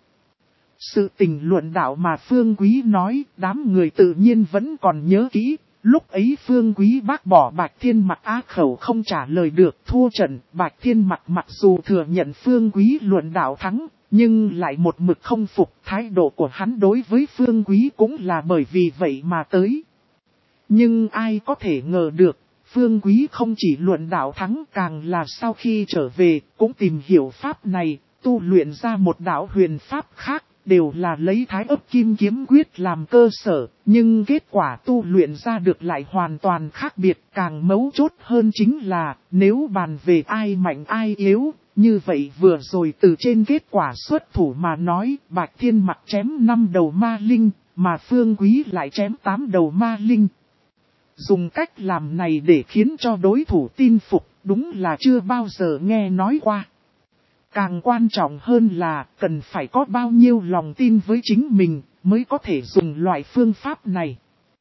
Sự tình luận đạo mà Phương Quý nói, đám người tự nhiên vẫn còn nhớ kỹ. Lúc ấy Phương Quý bác bỏ Bạch Thiên Mặc á khẩu không trả lời được, thua trận. Bạch Thiên Mặc mặc dù thừa nhận Phương Quý luận đạo thắng, nhưng lại một mực không phục. Thái độ của hắn đối với Phương Quý cũng là bởi vì vậy mà tới. Nhưng ai có thể ngờ được, Phương Quý không chỉ luận đạo thắng, càng là sau khi trở về cũng tìm hiểu pháp này, tu luyện ra một đạo huyền pháp khác. Đều là lấy thái ấp kim kiếm quyết làm cơ sở, nhưng kết quả tu luyện ra được lại hoàn toàn khác biệt. Càng mấu chốt hơn chính là, nếu bàn về ai mạnh ai yếu, như vậy vừa rồi từ trên kết quả xuất thủ mà nói, Bạch Thiên Mặc chém năm đầu ma linh, mà Phương Quý lại chém tám đầu ma linh. Dùng cách làm này để khiến cho đối thủ tin phục, đúng là chưa bao giờ nghe nói qua. Càng quan trọng hơn là cần phải có bao nhiêu lòng tin với chính mình mới có thể dùng loại phương pháp này.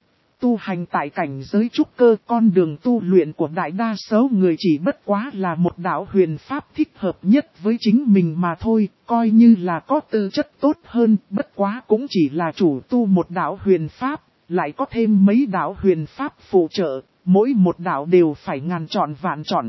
Tu hành tại cảnh giới trúc cơ, con đường tu luyện của đại đa số người chỉ bất quá là một đạo huyền pháp thích hợp nhất với chính mình mà thôi, coi như là có tư chất tốt hơn, bất quá cũng chỉ là chủ tu một đạo huyền pháp, lại có thêm mấy đạo huyền pháp phụ trợ, mỗi một đạo đều phải ngàn chọn vạn chọn.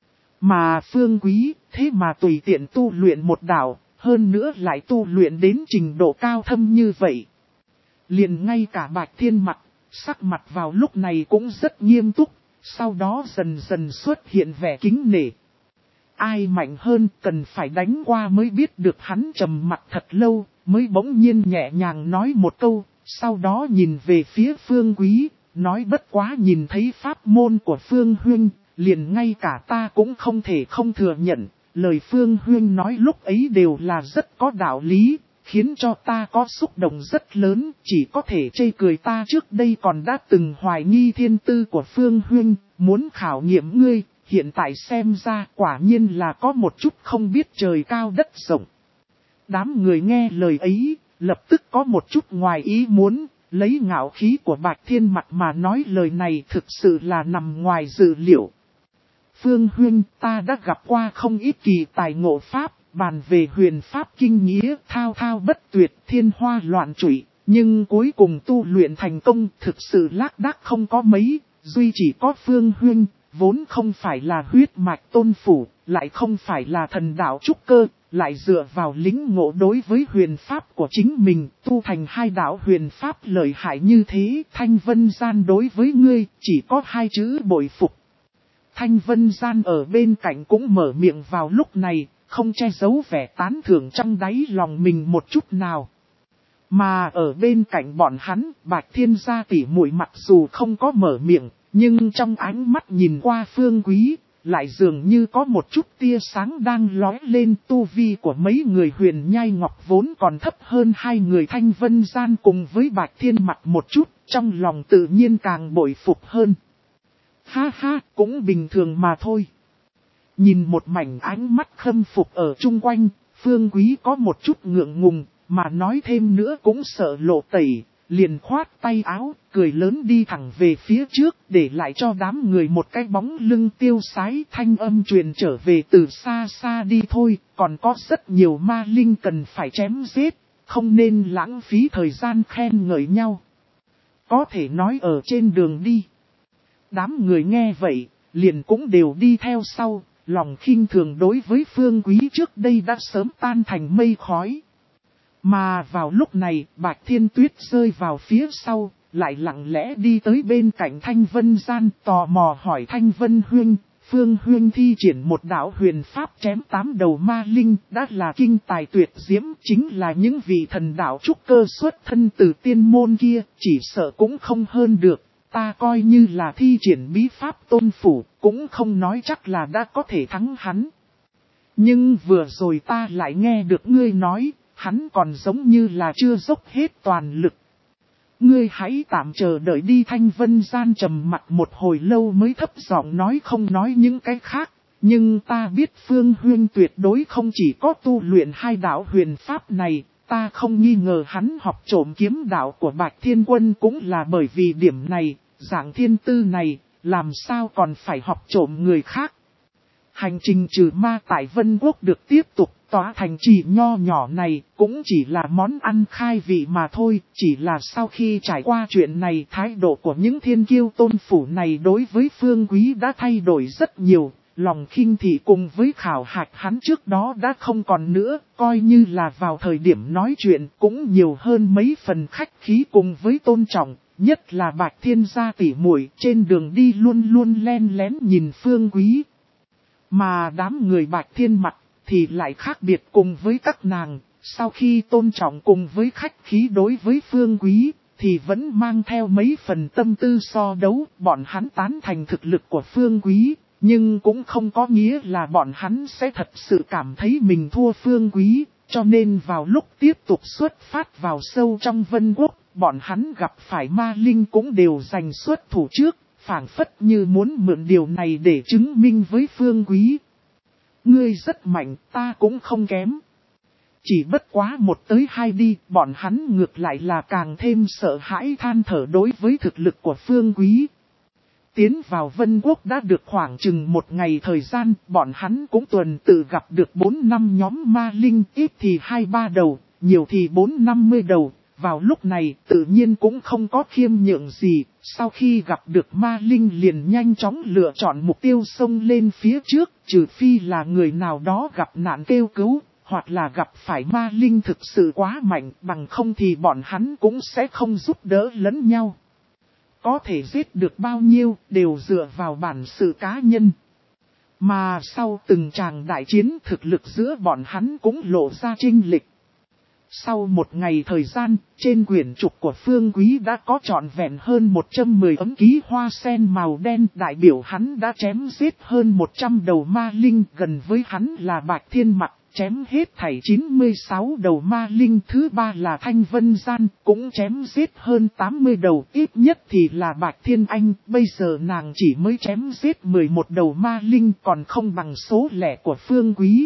Mà Phương Quý, thế mà tùy tiện tu luyện một đạo, hơn nữa lại tu luyện đến trình độ cao thâm như vậy. Liền ngay cả Bạch Thiên Mặc, sắc mặt vào lúc này cũng rất nghiêm túc, sau đó dần dần xuất hiện vẻ kính nể. Ai mạnh hơn cần phải đánh qua mới biết được, hắn trầm mặt thật lâu, mới bỗng nhiên nhẹ nhàng nói một câu, sau đó nhìn về phía Phương Quý, nói bất quá nhìn thấy pháp môn của Phương Huynh. Liền ngay cả ta cũng không thể không thừa nhận, lời Phương Huynh nói lúc ấy đều là rất có đạo lý, khiến cho ta có xúc động rất lớn, chỉ có thể chê cười ta trước đây còn đã từng hoài nghi thiên tư của Phương Huynh, muốn khảo nghiệm ngươi, hiện tại xem ra quả nhiên là có một chút không biết trời cao đất rộng. Đám người nghe lời ấy, lập tức có một chút ngoài ý muốn, lấy ngạo khí của Bạch Thiên Mặc mà nói lời này thực sự là nằm ngoài dự liệu. Phương Huynh, ta đã gặp qua không ít kỳ tài ngộ pháp, bàn về huyền pháp kinh nghĩa, thao thao bất tuyệt, thiên hoa loạn trụy, nhưng cuối cùng tu luyện thành công thực sự lác đác không có mấy, duy chỉ có Phương Huynh, vốn không phải là huyết mạch tôn phủ, lại không phải là thần đạo trúc cơ, lại dựa vào lính ngộ đối với huyền pháp của chính mình, tu thành hai đạo huyền pháp lợi hại như thế. Thanh Vân Gian đối với ngươi, chỉ có hai chữ bội phục. Thanh Vân Gian ở bên cạnh cũng mở miệng vào lúc này, không che giấu vẻ tán thưởng trong đáy lòng mình một chút nào. Mà ở bên cạnh bọn hắn, Bạch Thiên gia tỷ muội mặc dù không có mở miệng, nhưng trong ánh mắt nhìn qua Phương Quý, lại dường như có một chút tia sáng đang lóe lên. Tu vi của mấy người Huyền Nhai Ngọc vốn còn thấp hơn hai người Thanh Vân Gian cùng với Bạch Thiên mặc một chút, trong lòng tự nhiên càng bội phục hơn. Ha ha, cũng bình thường mà thôi. Nhìn một mảnh ánh mắt khâm phục ở chung quanh, Phương Quý có một chút ngượng ngùng, mà nói thêm nữa cũng sợ lộ tẩy, liền khoát tay áo, cười lớn đi thẳng về phía trước, để lại cho đám người một cái bóng lưng tiêu sái. Thanh âm truyền trở về từ xa xa đi thôi, còn có rất nhiều ma linh cần phải chém giết, không nên lãng phí thời gian khen ngợi nhau. có thể nói ở trên đường đi. Đám người nghe vậy, liền cũng đều đi theo sau, lòng khinh thường đối với Phương Quý trước đây đã sớm tan thành mây khói. Mà vào lúc này, Bạch Thiên Tuyết rơi vào phía sau, lại lặng lẽ đi tới bên cạnh Thanh Vân Gian, tò mò hỏi Thanh Vân Huynh, Phương Huynh thi triển một đạo huyền pháp chém tám đầu ma linh, đã là kinh tài tuyệt diễm, chính là những vị thần đạo trúc cơ xuất thân từ tiên môn kia, chỉ sợ cũng không hơn được. Ta coi như là thi triển bí pháp tôn phủ, cũng không nói chắc là đã có thể thắng hắn. Nhưng vừa rồi ta lại nghe được ngươi nói, hắn còn giống như là chưa dốc hết toàn lực. Ngươi hãy tạm chờ đợi đi. Thanh Vân Gian trầm mặt một hồi lâu mới thấp giọng nói, không nói những cái khác. Nhưng ta biết Phương Huynh tuyệt đối không chỉ có tu luyện hai đạo huyền pháp này. Ta không nghi ngờ hắn học trộm kiếm đạo của Bạch Thiên Quân cũng là bởi vì điểm này, dạng thiên tư này, làm sao còn phải học trộm người khác. Hành trình trừ ma tại Vân Quốc được tiếp tục, tòa thành trì nho nhỏ này cũng chỉ là món ăn khai vị mà thôi, chỉ là sau khi trải qua chuyện này thái độ của những thiên kiêu tôn phủ này đối với Phương Quý đã thay đổi rất nhiều. Lòng khinh thị cùng với khảo hạch hắn trước đó đã không còn nữa, coi như là vào thời điểm nói chuyện cũng nhiều hơn mấy phần khách khí cùng với tôn trọng, nhất là Bạch Thiên gia tỉ muội trên đường đi luôn luôn len lén nhìn Phương Quý. Mà đám người Bạch Thiên mặt thì lại khác biệt cùng với các nàng, sau khi tôn trọng cùng với khách khí đối với Phương Quý, thì vẫn mang theo mấy phần tâm tư so đấu, bọn hắn tán thành thực lực của Phương Quý. Nhưng cũng không có nghĩa là bọn hắn sẽ thật sự cảm thấy mình thua Phương Quý, cho nên vào lúc tiếp tục xuất phát vào sâu trong Vân Quốc, bọn hắn gặp phải ma linh cũng đều giành xuất thủ trước, phảng phất như muốn mượn điều này để chứng minh với Phương Quý. Ngươi rất mạnh, ta cũng không kém. Chỉ bất quá một tới hai đi, bọn hắn ngược lại là càng thêm sợ hãi than thở đối với thực lực của Phương Quý. Tiến vào Vân Quốc đã được khoảng chừng một ngày thời gian, bọn hắn cũng tuần tự gặp được bốn năm nhóm ma linh, ít thì hai ba đầu, nhiều thì bốn năm mươi đầu. Vào lúc này tự nhiên cũng không có khiêm nhượng gì, sau khi gặp được ma linh liền nhanh chóng lựa chọn mục tiêu xông lên phía trước, trừ phi là người nào đó gặp nạn kêu cứu, hoặc là gặp phải ma linh thực sự quá mạnh, bằng không thì bọn hắn cũng sẽ không giúp đỡ lẫn nhau. Có thể giết được bao nhiêu đều dựa vào bản sự cá nhân. Mà sau từng tràng đại chiến thực lực giữa bọn hắn cũng lộ ra chênh lệch. Sau một ngày thời gian, trên quyển trục của Phương Quý đã có trọn vẹn hơn một trăm mười ấm ký hoa sen màu đen, đại biểu hắn đã chém giết hơn một trăm đầu ma linh, gần với hắn là Bạch Thiên Mặc, chém hết thảy chín mươi sáu đầu ma linh, thứ ba là Thanh Vân Gian, cũng chém giết hơn tám mươi đầu, ít nhất thì là Bạch Thiên Anh, bây giờ nàng chỉ mới chém giết mười một đầu ma linh, còn không bằng số lẻ của Phương Quý.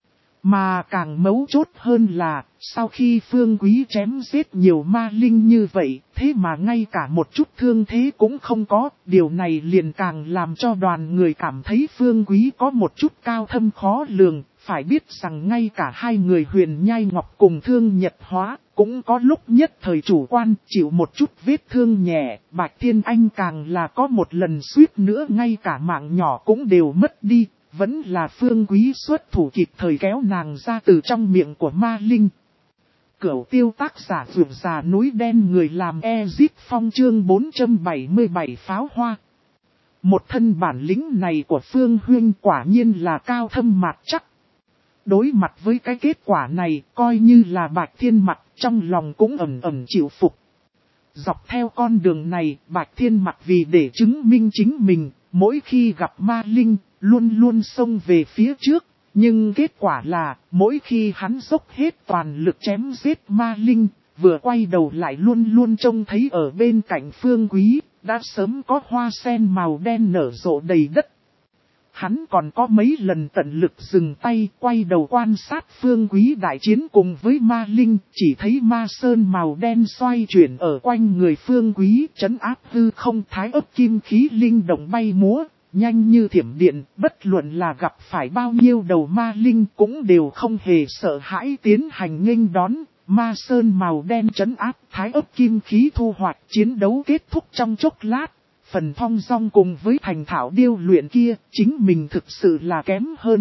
Mà càng mấu chốt hơn là, sau khi Phương Quý chém giết nhiều ma linh như vậy, thế mà ngay cả một chút thương thế cũng không có, điều này liền càng làm cho đoàn người cảm thấy Phương Quý có một chút cao thâm khó lường, phải biết rằng ngay cả hai người Huyền Nhai Ngọc cùng Thương Nhật Hóa, cũng có lúc nhất thời chủ quan, chịu một chút vết thương nhẹ, Bạch Thiên Anh càng là có một lần suýt nữa ngay cả mạng nhỏ cũng đều mất đi. Vẫn là Phương Quý xuất thủ kịp thời kéo nàng ra từ trong miệng của ma linh. Cửu tiêu tác giả vượt già núi đen người làm Ezip Phong chương bốn trăm bảy mươi bảy pháo hoa. Một thân bản lĩnh này của Phương Huynh quả nhiên là cao thâm mạt chắc. Đối mặt với cái kết quả này, coi như là Bạch Thiên Mặc trong lòng cũng ẩn ẩn chịu phục. Dọc theo con đường này, Bạch Thiên Mặc vì để chứng minh chính mình, mỗi khi gặp ma linh, luôn luôn xông về phía trước, nhưng kết quả là, mỗi khi hắn dốc hết toàn lực chém giết ma linh, vừa quay đầu lại luôn luôn trông thấy ở bên cạnh Phương Quý, đã sớm có hoa sen màu đen nở rộ đầy đất. Hắn còn có mấy lần tận lực dừng tay, quay đầu quan sát Phương Quý đại chiến cùng với ma linh, chỉ thấy ma sơn màu đen xoay chuyển ở quanh người Phương Quý, trấn áp hư không, thái ấp kim khí linh động bay múa. Nhanh như thiểm điện, bất luận là gặp phải bao nhiêu đầu ma linh cũng đều không hề sợ hãi tiến hành nghênh đón, ma sơn màu đen trấn áp, thái ấp kim khí thu hoạch, chiến đấu kết thúc trong chốc lát. Phần thong dong cùng với thành thạo điêu luyện kia, chính mình thực sự là kém hơn.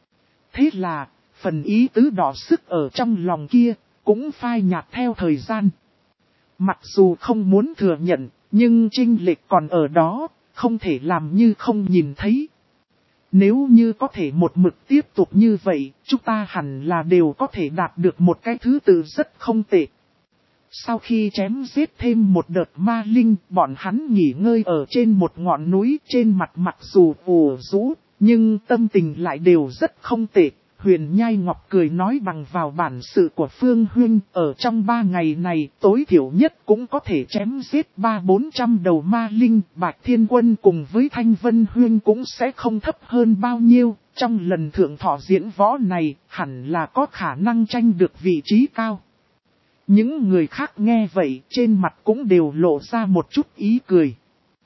Thế là, phần ý tứ đỏ sức ở trong lòng kia, cũng phai nhạt theo thời gian. Mặc dù không muốn thừa nhận, nhưng chênh lệch còn ở đó, không thể làm như không nhìn thấy. Nếu như có thể một mực tiếp tục như vậy, chúng ta hẳn là đều có thể đạt được một cái thứ tự rất không tệ. Sau khi chém giết thêm một đợt ma linh, bọn hắn nghỉ ngơi ở trên một ngọn núi, trên mặt mặc dù ủ rũ, nhưng tâm tình lại đều rất không tệ. Huyền Nhai Ngọc cười nói bằng vào bản sự của Phương Huynh, ở trong ba ngày này tối thiểu nhất cũng có thể chém giết ba bốn trăm đầu ma linh, Bạch Thiên Quân cùng với Thanh Vân Huynh cũng sẽ không thấp hơn bao nhiêu, trong lần thượng thọ diễn võ này hẳn là có khả năng tranh được vị trí cao. Những người khác nghe vậy trên mặt cũng đều lộ ra một chút ý cười.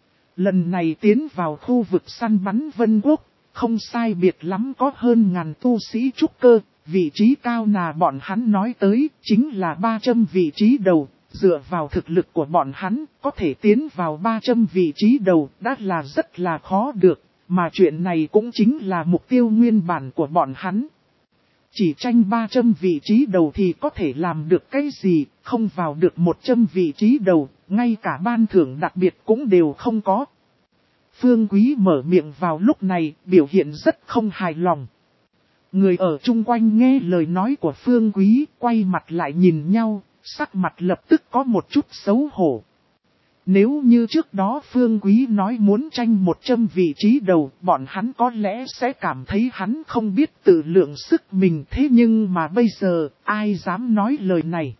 Lần này tiến vào khu vực săn bắn Vân Quốc, không sai biệt lắm có hơn ngàn tu sĩ trúc cơ, vị trí cao là bọn hắn nói tới, chính là ba trăm vị trí đầu, dựa vào thực lực của bọn hắn, có thể tiến vào ba trăm vị trí đầu, đã là rất là khó được, mà chuyện này cũng chính là mục tiêu nguyên bản của bọn hắn. Chỉ tranh ba trăm vị trí đầu thì có thể làm được cái gì, không vào được một trăm vị trí đầu, ngay cả ban thưởng đặc biệt cũng đều không có. Phương Quý mở miệng vào lúc này, biểu hiện rất không hài lòng. Người ở chung quanh nghe lời nói của Phương Quý, quay mặt lại nhìn nhau, sắc mặt lập tức có một chút xấu hổ. Nếu như trước đó Phương Quý nói muốn tranh một trăm vị trí đầu, bọn hắn có lẽ sẽ cảm thấy hắn không biết tự lượng sức mình, thế nhưng mà bây giờ, ai dám nói lời này.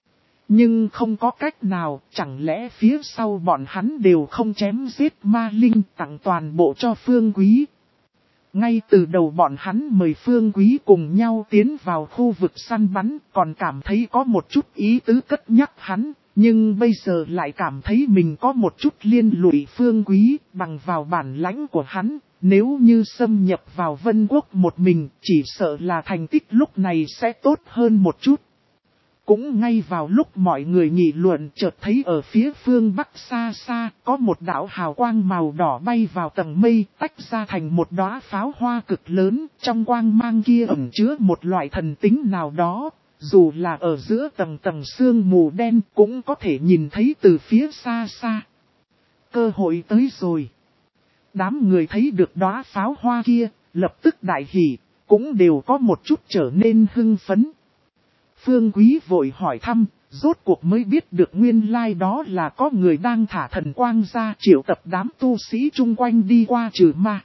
Nhưng không có cách nào, chẳng lẽ phía sau bọn hắn đều không chém giết ma linh tặng toàn bộ cho Phương Quý. Ngay từ đầu bọn hắn mời Phương Quý cùng nhau tiến vào khu vực săn bắn, còn cảm thấy có một chút ý tứ cất nhắc hắn, nhưng bây giờ lại cảm thấy mình có một chút liên lụy Phương Quý, bằng vào bản lãnh của hắn, nếu như xâm nhập vào Vân Quốc một mình, chỉ sợ là thành tích lúc này sẽ tốt hơn một chút. Cũng ngay vào lúc mọi người nghị luận, chợt thấy ở phía phương bắc xa xa, có một đạo hào quang màu đỏ bay vào tầng mây, tách ra thành một đóa pháo hoa cực lớn, trong quang mang kia ẩn chứa một loại thần tính nào đó, dù là ở giữa tầng tầng sương mù đen cũng có thể nhìn thấy từ phía xa xa. Cơ hội tới rồi. Đám người thấy được đóa pháo hoa kia, lập tức đại hỉ, cũng đều có một chút trở nên hưng phấn. Phương Quý vội hỏi thăm, rốt cuộc mới biết được nguyên lai like đó là có người đang thả thần quang ra triệu tập đám tu sĩ chung quanh đi qua trừ ma.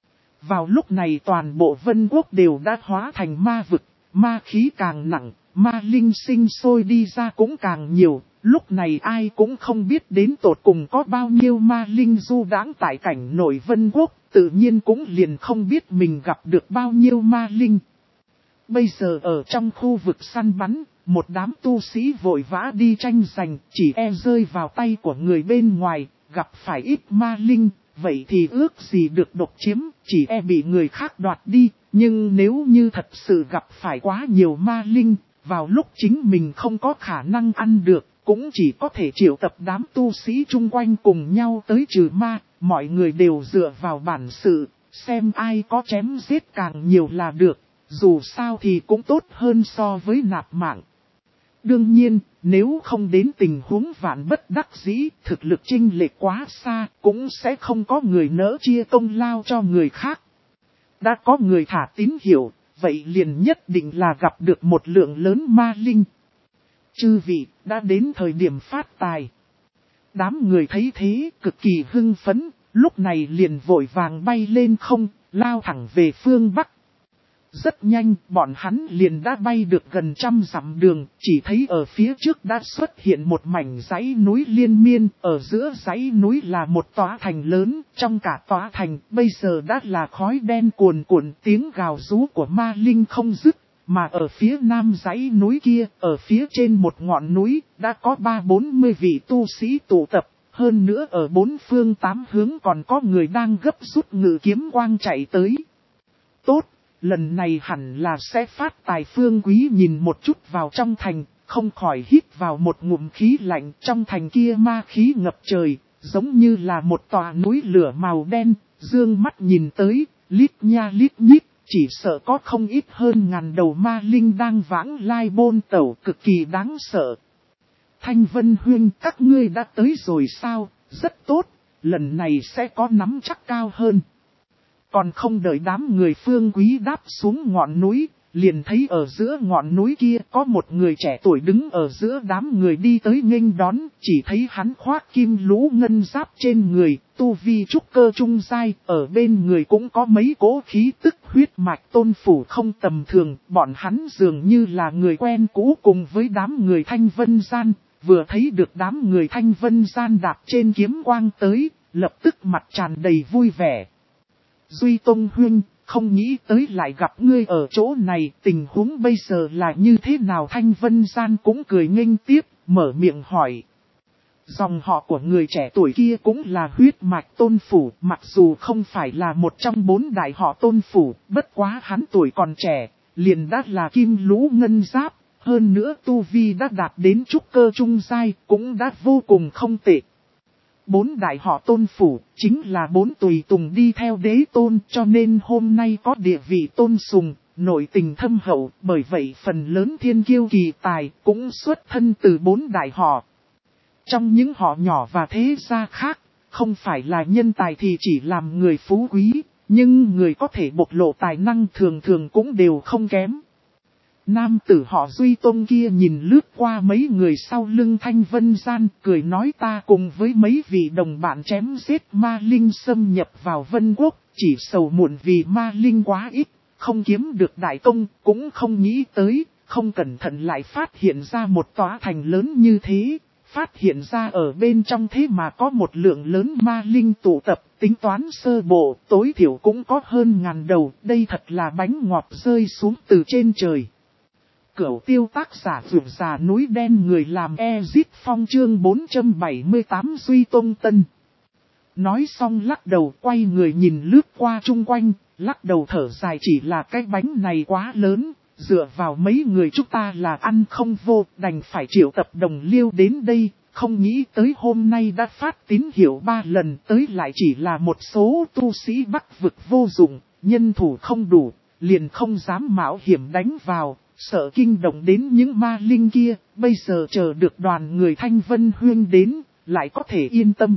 Vào lúc này toàn bộ Vân Quốc đều đã hóa thành ma vực, ma khí càng nặng, ma linh sinh sôi đi ra cũng càng nhiều, lúc này ai cũng không biết đến tột cùng có bao nhiêu ma linh du đãng tại cảnh nội Vân Quốc, tự nhiên cũng liền không biết mình gặp được bao nhiêu ma linh. Bây giờ ở trong khu vực săn bắn, một đám tu sĩ vội vã đi tranh giành, chỉ e rơi vào tay của người bên ngoài, gặp phải ít ma linh, vậy thì ước gì được độc chiếm, chỉ e bị người khác đoạt đi, nhưng nếu như thật sự gặp phải quá nhiều ma linh, vào lúc chính mình không có khả năng ăn được, cũng chỉ có thể triệu tập đám tu sĩ chung quanh cùng nhau tới trừ ma, mọi người đều dựa vào bản sự, xem ai có chém giết càng nhiều là được. Dù sao thì cũng tốt hơn so với nạp mạng. Đương nhiên, nếu không đến tình huống vạn bất đắc dĩ, thực lực chênh lệch quá xa, cũng sẽ không có người nỡ chia công lao cho người khác. Đã có người thả tín hiệu, vậy liền nhất định là gặp được một lượng lớn ma linh. Chư vị, đã đến thời điểm phát tài. Đám người thấy thế, cực kỳ hưng phấn, lúc này liền vội vàng bay lên không, lao thẳng về phương Bắc. Rất nhanh, bọn hắn liền đã bay được gần trăm dặm đường, chỉ thấy ở phía trước đã xuất hiện một mảnh dãy núi liên miên, ở giữa dãy núi là một tòa thành lớn, trong cả tòa thành bây giờ đã là khói đen cuồn cuộn, tiếng gào rú của ma linh không dứt, mà ở phía nam dãy núi kia, ở phía trên một ngọn núi, đã có ba bốn mươi vị tu sĩ tụ tập, hơn nữa ở bốn phương tám hướng còn có người đang gấp rút ngự kiếm quang chạy tới. Tốt! Lần này hẳn là sẽ phát tài. Phương Quý nhìn một chút vào trong thành, không khỏi hít vào một ngụm khí lạnh. Trong thành kia ma khí ngập trời, giống như là một tòa núi lửa màu đen, dương mắt nhìn tới, lít nha lít nhít, chỉ sợ có không ít hơn ngàn đầu ma linh đang vãng lai bôn tẩu, cực kỳ đáng sợ. Thanh Vân Huyên, các ngươi đã tới rồi sao? Rất tốt, lần này sẽ có nắm chắc cao hơn. Còn không đợi đám người Phương Quý đáp xuống ngọn núi, liền thấy ở giữa ngọn núi kia có một người trẻ tuổi đứng ở giữa đám người đi tới nghênh đón, chỉ thấy hắn khoác kim lũ ngân giáp trên người, tu vi trúc cơ trung giai, ở bên người cũng có mấy cỗ khí tức huyết mạch tôn phủ không tầm thường, bọn hắn dường như là người quen cũ cùng với đám người Thanh Vân Gian, vừa thấy được đám người Thanh Vân Gian đạp trên kiếm quang tới, lập tức mặt tràn đầy vui vẻ. Duy Tông Huyên, không nghĩ tới lại gặp ngươi ở chỗ này, tình huống bây giờ là như thế nào? Thanh Vân Gian cũng cười nghênh tiếp, mở miệng hỏi. Dòng họ của người trẻ tuổi kia cũng là huyết mạch tôn phủ, mặc dù không phải là một trong bốn đại họ tôn phủ, bất quá hắn tuổi còn trẻ, liền đã là kim lũ ngân giáp, hơn nữa tu vi đã đạt đến trúc cơ trung giai, cũng đã vô cùng không tệ. Bốn đại họ tôn phủ, chính là bốn tùy tùng đi theo đế tôn, cho nên hôm nay có địa vị tôn sùng, nội tình thâm hậu, bởi vậy phần lớn thiên kiêu kỳ tài cũng xuất thân từ bốn đại họ. Trong những họ nhỏ và thế gia khác, không phải là nhân tài thì chỉ làm người phú quý, nhưng người có thể bộc lộ tài năng thường thường cũng đều không kém. Nam tử họ Duy Tông kia nhìn lướt qua mấy người sau lưng Thanh Vân Gian, cười nói ta cùng với mấy vị đồng bạn chém giết ma linh xâm nhập vào Vân Quốc, chỉ sầu muộn vì ma linh quá ít, không kiếm được đại công, cũng không nghĩ tới, không cẩn thận lại phát hiện ra một tòa thành lớn như thế, phát hiện ra ở bên trong thế mà có một lượng lớn ma linh tụ tập, tính toán sơ bộ, tối thiểu cũng có hơn ngàn đầu, đây thật là bánh ngọt rơi xuống từ trên trời. Cửu tiêu tác giả vượt già núi đen người làm Ezit Phong chương bốn trăm bảy mươi tám Duy Tông Tân. Nói xong lắc đầu quay người nhìn lướt qua chung quanh, lắc đầu thở dài chỉ là cái bánh này quá lớn, dựa vào mấy người chúng ta là ăn không vô, đành phải triệu tập đồng liêu đến đây, không nghĩ tới hôm nay đã phát tín hiệu ba lần tới lại chỉ là một số tu sĩ bắc vực vô dụng, nhân thủ không đủ, liền không dám mạo hiểm đánh vào. Sợ kinh động đến những ma linh kia, bây giờ chờ được đoàn người Thanh Vân Huyên đến, lại có thể yên tâm.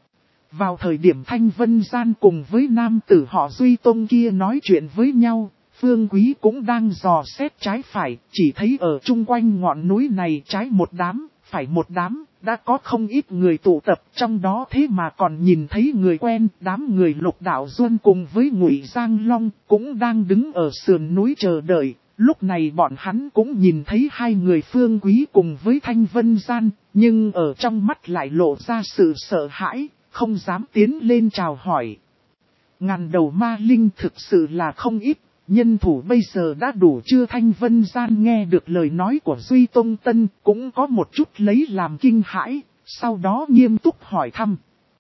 Vào thời điểm Thanh Vân Gian cùng với nam tử họ Duy Tông kia nói chuyện với nhau, Phương Quý cũng đang dò xét trái phải, chỉ thấy ở chung quanh ngọn núi này trái một đám, phải một đám, đã có không ít người tụ tập, trong đó thế mà còn nhìn thấy người quen, đám người Lục Đạo Duân cùng với Ngụy Giang Long cũng đang đứng ở sườn núi chờ đợi. Lúc này bọn hắn cũng nhìn thấy hai người Phương Quý cùng với Thanh Vân Gian, nhưng ở trong mắt lại lộ ra sự sợ hãi, không dám tiến lên chào hỏi. Ngàn đầu ma linh thực sự là không ít, nhân thủ bây giờ đã đủ chưa? Thanh Vân Gian nghe được lời nói của Duy Tông Tân cũng có một chút lấy làm kinh hãi, sau đó nghiêm túc hỏi thăm.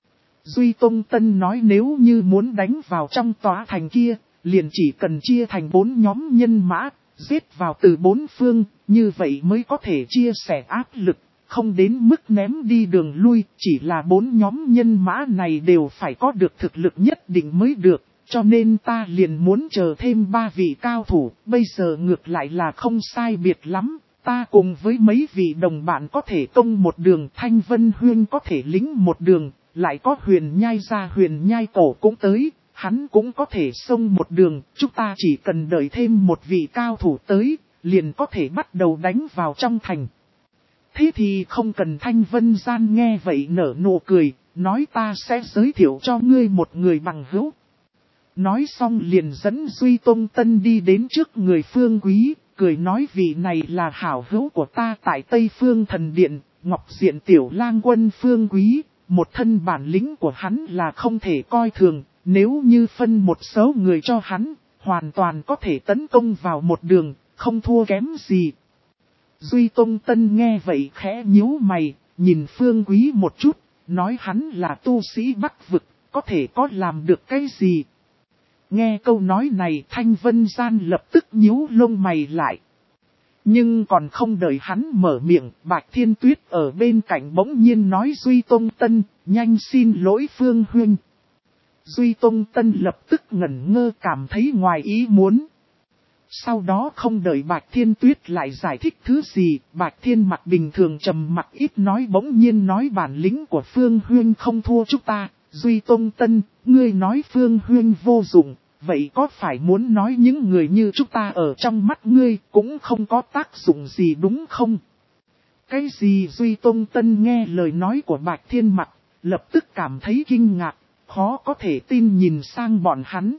Duy Tông Tân nói nếu như muốn đánh vào trong tòa thành kia, liền chỉ cần chia thành bốn nhóm nhân mã, giết vào từ bốn phương, như vậy mới có thể chia sẻ áp lực, không đến mức ném đi đường lui, chỉ là bốn nhóm nhân mã này đều phải có được thực lực nhất định mới được, cho nên ta liền muốn chờ thêm ba vị cao thủ, bây giờ ngược lại là không sai biệt lắm, ta cùng với mấy vị đồng bạn có thể công một đường, Thanh Vân Huyên có thể lính một đường, lại có Huyền Nhai ra Huyền Nhai Cổ cũng tới. Hắn cũng có thể xông một đường, chúng ta chỉ cần đợi thêm một vị cao thủ tới, liền có thể bắt đầu đánh vào trong thành. Thế thì không cần. Thanh Vân Gian nghe vậy nở nụ cười, nói ta sẽ giới thiệu cho ngươi một người bằng hữu. Nói xong liền dẫn Duy Tông Tân đi đến trước người Phương Quý, cười nói vị này là hảo hữu của ta tại Tây Phương Thần Điện, Ngọc Diện Tiểu Lang Quân Phương Quý, một thân bản lĩnh của hắn là không thể coi thường. Nếu như phân một số người cho hắn, hoàn toàn có thể tấn công vào một đường, không thua kém gì. Duy Tông Tân nghe vậy khẽ nhíu mày, nhìn Phương Quý một chút, nói hắn là tu sĩ Bắc vực, có thể có làm được cái gì. Nghe câu nói này Thanh Vân Gian lập tức nhíu lông mày lại. Nhưng còn không đợi hắn mở miệng, Bạch Thiên Tuyết ở bên cạnh bỗng nhiên nói Duy Tông Tân, nhanh xin lỗi Phương Huynh. Duy Tông Tân lập tức ngẩn ngơ cảm thấy ngoài ý muốn. Sau đó không đợi Bạch Thiên Tuyết lại giải thích thứ gì, Bạch Thiên mặt bình thường trầm mặt ít nói bỗng nhiên nói bản lĩnh của Phương Huynh không thua chúng ta. Duy Tông Tân, ngươi nói Phương Huynh vô dụng, vậy có phải muốn nói những người như chúng ta ở trong mắt ngươi cũng không có tác dụng gì đúng không? Cái gì Duy Tông Tân nghe lời nói của Bạch Thiên mặt, lập tức cảm thấy kinh ngạc, khó có thể tin nhìn sang bọn hắn.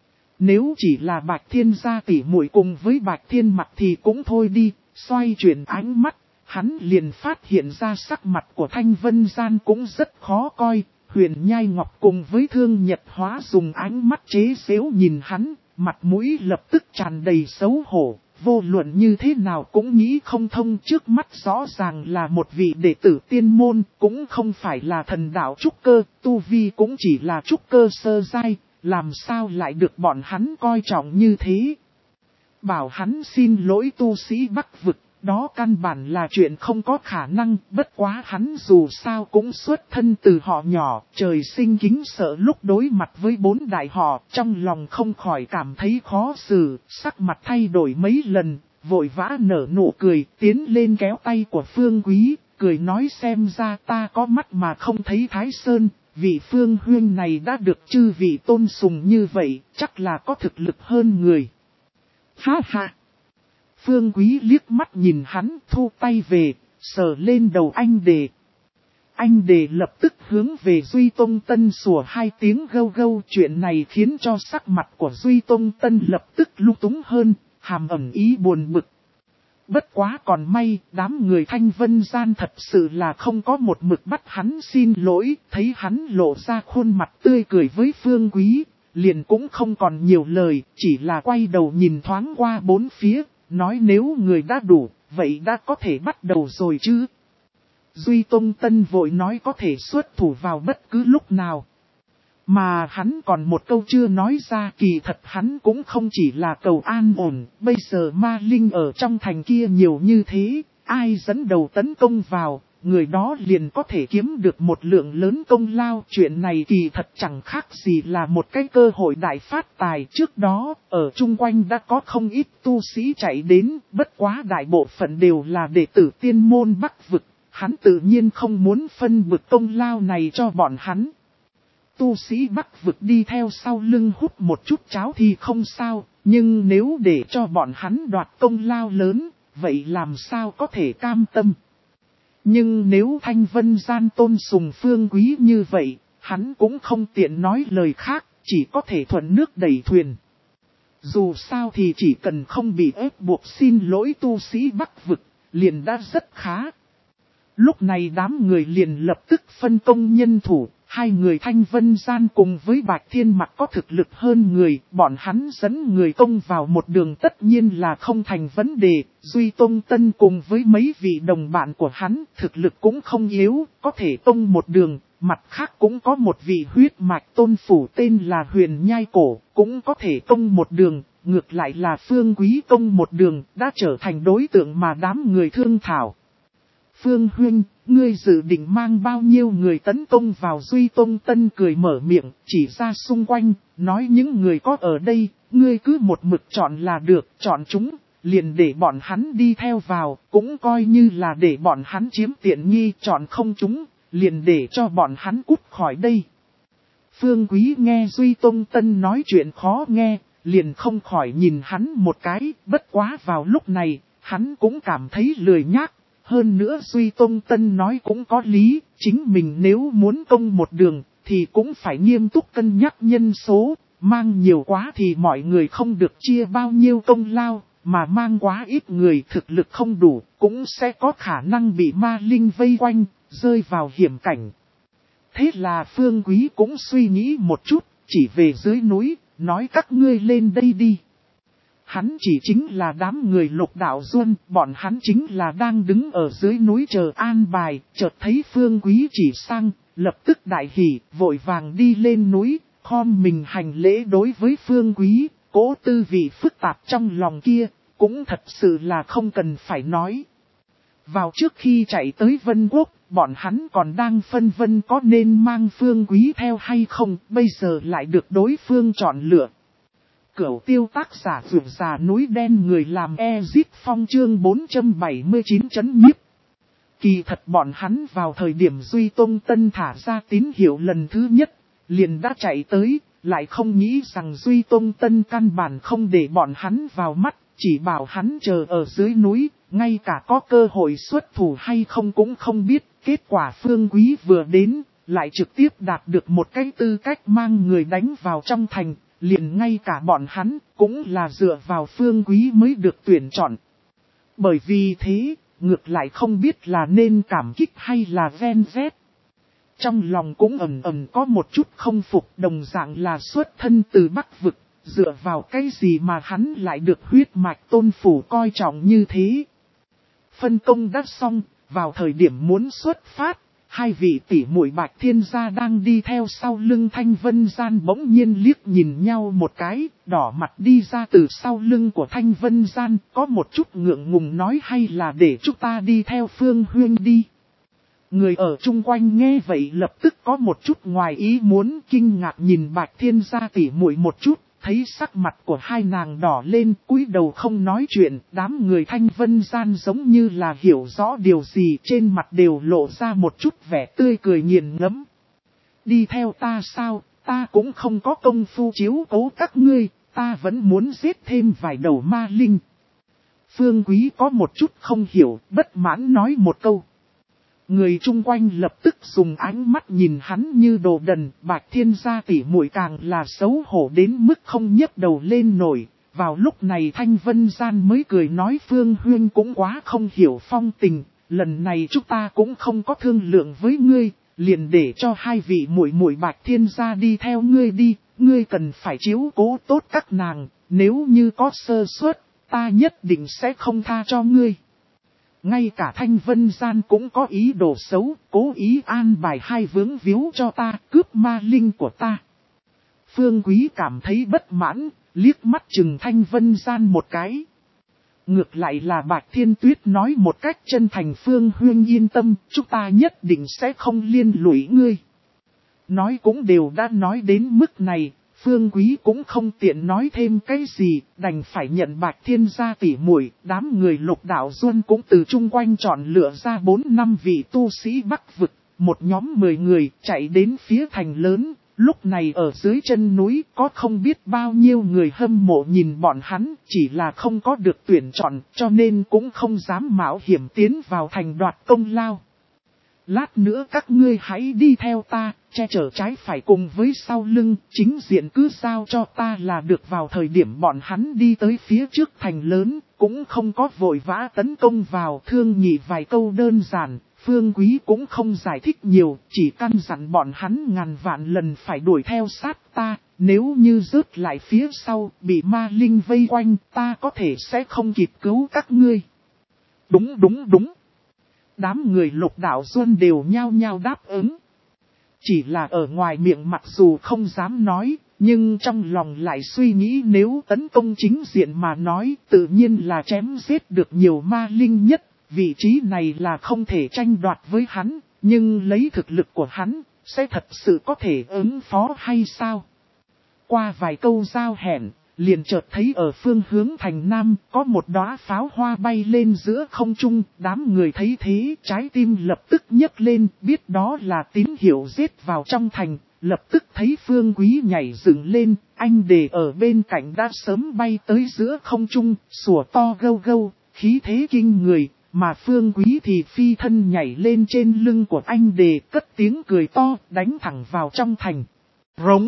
Nếu chỉ là Bạch Thiên gia tỉ muội cùng với Bạch Thiên mặt thì cũng thôi đi, xoay chuyển ánh mắt, hắn liền phát hiện ra sắc mặt của Thanh Vân Gian cũng rất khó coi. Huyền Nhai Ngọc cùng với Thương Nhật Hóa dùng ánh mắt chế giễu nhìn hắn, mặt mũi lập tức tràn đầy xấu hổ, vô luận như thế nào cũng nghĩ không thông, trước mắt rõ ràng là một vị đệ tử tiên môn, cũng không phải là thần đạo trúc cơ, tu vi cũng chỉ là trúc cơ sơ giai, làm sao lại được bọn hắn coi trọng như thế. Bảo hắn xin lỗi tu sĩ Bắc vực. Đó căn bản là chuyện không có khả năng, bất quá hắn dù sao cũng xuất thân từ họ nhỏ, trời sinh kính sợ lúc đối mặt với bốn đại họ, trong lòng không khỏi cảm thấy khó xử, sắc mặt thay đổi mấy lần, vội vã nở nụ cười, tiến lên kéo tay của Phương Quý, cười nói xem ra ta có mắt mà không thấy Thái Sơn, vị Phương Huynh này đã được chư vị tôn sùng như vậy, chắc là có thực lực hơn người. Ha ha! Phương Quý liếc mắt nhìn hắn thu tay về, sờ lên đầu anh Đề. Anh Đề lập tức hướng về Duy Tông Tân sủa hai tiếng gâu gâu, chuyện này khiến cho sắc mặt của Duy Tông Tân lập tức lung túng hơn, hàm ẩn ý buồn bực. Bất quá còn may, đám người Thanh Vân Gian thật sự là không có một mực bắt hắn xin lỗi, thấy hắn lộ ra khuôn mặt tươi cười với Phương Quý, liền cũng không còn nhiều lời, chỉ là quay đầu nhìn thoáng qua bốn phía. Nói nếu người đã đủ, vậy đã có thể bắt đầu rồi chứ. Duy Tông Tân vội nói có thể xuất thủ vào bất cứ lúc nào. Mà hắn còn một câu chưa nói ra, kỳ thật hắn cũng không chỉ là cầu an ổn, bây giờ ma linh ở trong thành kia nhiều như thế, ai dẫn đầu tấn công vào, người đó liền có thể kiếm được một lượng lớn công lao. Chuyện này kỳ thật chẳng khác gì là một cái cơ hội đại phát tài. Trước đó, ở chung quanh đã có không ít tu sĩ chạy đến, bất quá đại bộ phận đều là đệ tử tiên môn Bắc vực. Hắn tự nhiên không muốn phân bực công lao này cho bọn hắn. Tu sĩ Bắc vực đi theo sau lưng hút một chút cháo thì không sao, nhưng nếu để cho bọn hắn đoạt công lao lớn, vậy làm sao có thể cam tâm. Nhưng nếu Thanh Vân Gian tôn sùng Phương Quý như vậy, hắn cũng không tiện nói lời khác, chỉ có thể thuận nước đẩy thuyền. Dù sao thì chỉ cần không bị ép buộc xin lỗi tu sĩ Bắc vực, liền đã rất khá. Lúc này đám người liền lập tức phân công nhân thủ, hai người Thanh Vân Gian cùng với Bạch Thiên Mặc có thực lực hơn người, bọn hắn dẫn người công vào một đường tất nhiên là không thành vấn đề. Duy Tông Tân cùng với mấy vị đồng bạn của hắn thực lực cũng không yếu, có thể công một đường, mặt khác cũng có một vị huyết mạch tôn phủ tên là Huyền Nhai Cổ, cũng có thể công một đường, ngược lại là Phương Quý công một đường, đã trở thành đối tượng mà đám người thương thảo. Phương Huynh, ngươi dự định mang bao nhiêu người tấn công vào? Duy Tông Tân cười mở miệng, chỉ ra xung quanh, nói những người có ở đây, ngươi cứ một mực chọn là được, chọn chúng, liền để bọn hắn đi theo vào, cũng coi như là để bọn hắn chiếm tiện nghi, chọn không chúng, liền để cho bọn hắn cút khỏi đây. Phương Quý nghe Duy Tông Tân nói chuyện khó nghe, liền không khỏi nhìn hắn một cái, bất quá vào lúc này, hắn cũng cảm thấy lười nhác. Hơn nữa Duy Tông Tân nói cũng có lý, chính mình nếu muốn công một đường, thì cũng phải nghiêm túc cân nhắc nhân số, mang nhiều quá thì mọi người không được chia bao nhiêu công lao, mà mang quá ít người thực lực không đủ, cũng sẽ có khả năng bị ma linh vây quanh, rơi vào hiểm cảnh. Thế là Phương Quý cũng suy nghĩ một chút, chỉ về dưới núi, nói các ngươi lên đây đi. Hắn chỉ chính là đám người Lục Đạo Duân, bọn hắn chính là đang đứng ở dưới núi chờ an bài, chợt thấy Phương Quý chỉ sang, lập tức đại hỉ, vội vàng đi lên núi, khom mình hành lễ đối với Phương Quý, cố tư vị phức tạp trong lòng kia, cũng thật sự là không cần phải nói. Vào trước khi chạy tới Vân Quốc, bọn hắn còn đang phân vân có nên mang Phương Quý theo hay không, bây giờ lại được đối phương chọn lựa. Cửu tiêu tác giả vượt già núi đen người làm Ezit Phong chương bốn trăm bảy mươi chín chấn nhiếp. Kỳ thật bọn hắn vào thời điểm Duy Tông Tân thả ra tín hiệu lần thứ nhất, liền đã chạy tới, lại không nghĩ rằng Duy Tông Tân căn bản không để bọn hắn vào mắt, chỉ bảo hắn chờ ở dưới núi, ngay cả có cơ hội xuất thủ hay không cũng không biết. Kết quả Phương Quý vừa đến, lại trực tiếp đạt được một cái tư cách mang người đánh vào trong thành, liền ngay cả bọn hắn cũng là dựa vào Phương Quý mới được tuyển chọn. Bởi vì thế, ngược lại không biết là nên cảm kích hay là ven vét. Trong lòng cũng ẩn ẩn có một chút không phục, đồng dạng là xuất thân từ Bắc Vực, dựa vào cái gì mà hắn lại được huyết mạch Tôn Phủ coi trọng như thế. Phân công đã xong, vào thời điểm muốn xuất phát, hai vị tỷ muội Bạch Thiên Gia đang đi theo sau lưng Thanh Vân Gian bỗng nhiên liếc nhìn nhau một cái, đỏ mặt đi ra từ sau lưng của Thanh Vân Gian, có một chút ngượng ngùng nói hay là để chúng ta đi theo Phương Huyên đi. Người ở chung quanh nghe vậy lập tức có một chút ngoài ý muốn, kinh ngạc nhìn Bạch Thiên Gia tỷ muội một chút, thấy sắc mặt của hai nàng đỏ lên, cúi đầu không nói chuyện, đám người Thanh Vân Gian giống như là hiểu rõ điều gì, trên mặt đều lộ ra một chút vẻ tươi cười nghiền ngẫm. Đi theo ta sao, ta cũng không có công phu chiếu cố các ngươi, ta vẫn muốn giết thêm vài đầu ma linh. Phương Quý có một chút không hiểu, bất mãn nói một câu. Người chung quanh lập tức dùng ánh mắt nhìn hắn như đồ đần, Bạch Thiên Gia tỷ muội càng là xấu hổ đến mức không nhấc đầu lên nổi. Vào lúc này Thanh Vân Gian mới cười nói Phương Huyên cũng quá không hiểu phong tình, lần này chúng ta cũng không có thương lượng với ngươi, liền để cho hai vị muội muội Bạch Thiên Gia đi theo ngươi đi, ngươi cần phải chiếu cố tốt các nàng, nếu như có sơ suất, ta nhất định sẽ không tha cho ngươi. Ngay cả Thanh Vân Gian cũng có ý đồ xấu, cố ý an bài hai vướng víu cho ta, cướp ma linh của ta. Phương Quý cảm thấy bất mãn, liếc mắt chừng Thanh Vân Gian một cái. Ngược lại là Bạch Thiên Tuyết nói một cách chân thành Phương Huyên yên tâm, chúng ta nhất định sẽ không liên lụy ngươi. Nói cũng đều đã nói đến mức này. Phương Quý cũng không tiện nói thêm cái gì, đành phải nhận Bạch Thiên Gia tỷ muội, đám người Lục Đạo Duân cũng từ chung quanh chọn lựa ra bốn năm vị tu sĩ Bắc Vực, một nhóm mười người chạy đến phía thành lớn, lúc này ở dưới chân núi có không biết bao nhiêu người hâm mộ nhìn bọn hắn, chỉ là không có được tuyển chọn, cho nên cũng không dám mạo hiểm tiến vào thành đoạt công lao. Lát nữa các ngươi hãy đi theo ta, che chở trái phải cùng với sau lưng, chính diện cứ giao cho ta là được. Vào thời điểm bọn hắn đi tới phía trước thành lớn, cũng không có vội vã tấn công vào, thương nhị vài câu đơn giản, Phương Quý cũng không giải thích nhiều, chỉ căn dặn bọn hắn ngàn vạn lần phải đuổi theo sát ta, nếu như rớt lại phía sau, bị ma linh vây quanh, ta có thể sẽ không kịp cứu các ngươi. Đúng đúng đúng. Đám người Lục Đạo Duân đều nhao nhao đáp ứng. Chỉ là ở ngoài miệng mặc dù không dám nói, nhưng trong lòng lại suy nghĩ nếu tấn công chính diện mà nói tự nhiên là chém giết được nhiều ma linh nhất. Vị trí này là không thể tranh đoạt với hắn, nhưng lấy thực lực của hắn, sẽ thật sự có thể ứng phó hay sao? Qua vài câu giao hẹn, liền chợt thấy ở phương hướng thành Nam có một đóa pháo hoa bay lên giữa không trung, đám người thấy thế trái tim lập tức nhấc lên, biết đó là tín hiệu giết vào trong thành, lập tức thấy Phương Quý nhảy dựng lên, anh để ở bên cạnh đã sớm bay tới giữa không trung, sủa to gâu gâu, khí thế kinh người, mà Phương Quý thì phi thân nhảy lên trên lưng của anh đề cất tiếng cười to, đánh thẳng vào trong thành. Rống!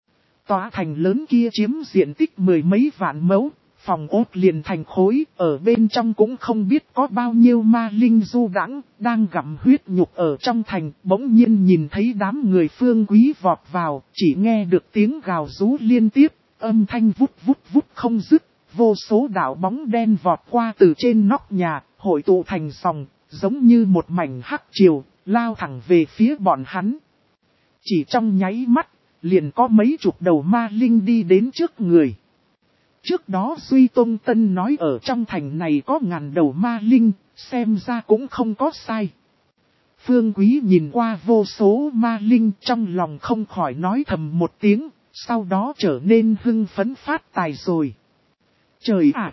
Tòa thành lớn kia chiếm diện tích mười mấy vạn mẫu, phòng ốt liền thành khối, ở bên trong cũng không biết có bao nhiêu ma linh du đãng đang gặm huyết nhục ở trong thành, bỗng nhiên nhìn thấy đám người Phương Quý vọt vào, chỉ nghe được tiếng gào rú liên tiếp, âm thanh vút vút vút không dứt, vô số đạo bóng đen vọt qua từ trên nóc nhà, hội tụ thành sòng, giống như một mảnh hắc triều, lao thẳng về phía bọn hắn. Chỉ trong nháy mắt, liền có mấy chục đầu ma linh đi đến trước người. Trước đó Duy Tôn Tân nói ở trong thành này có ngàn đầu ma linh, xem ra cũng không có sai. Phương Quý nhìn qua vô số ma linh trong lòng không khỏi nói thầm một tiếng, sau đó trở nên hưng phấn phát tài rồi. Trời ạ!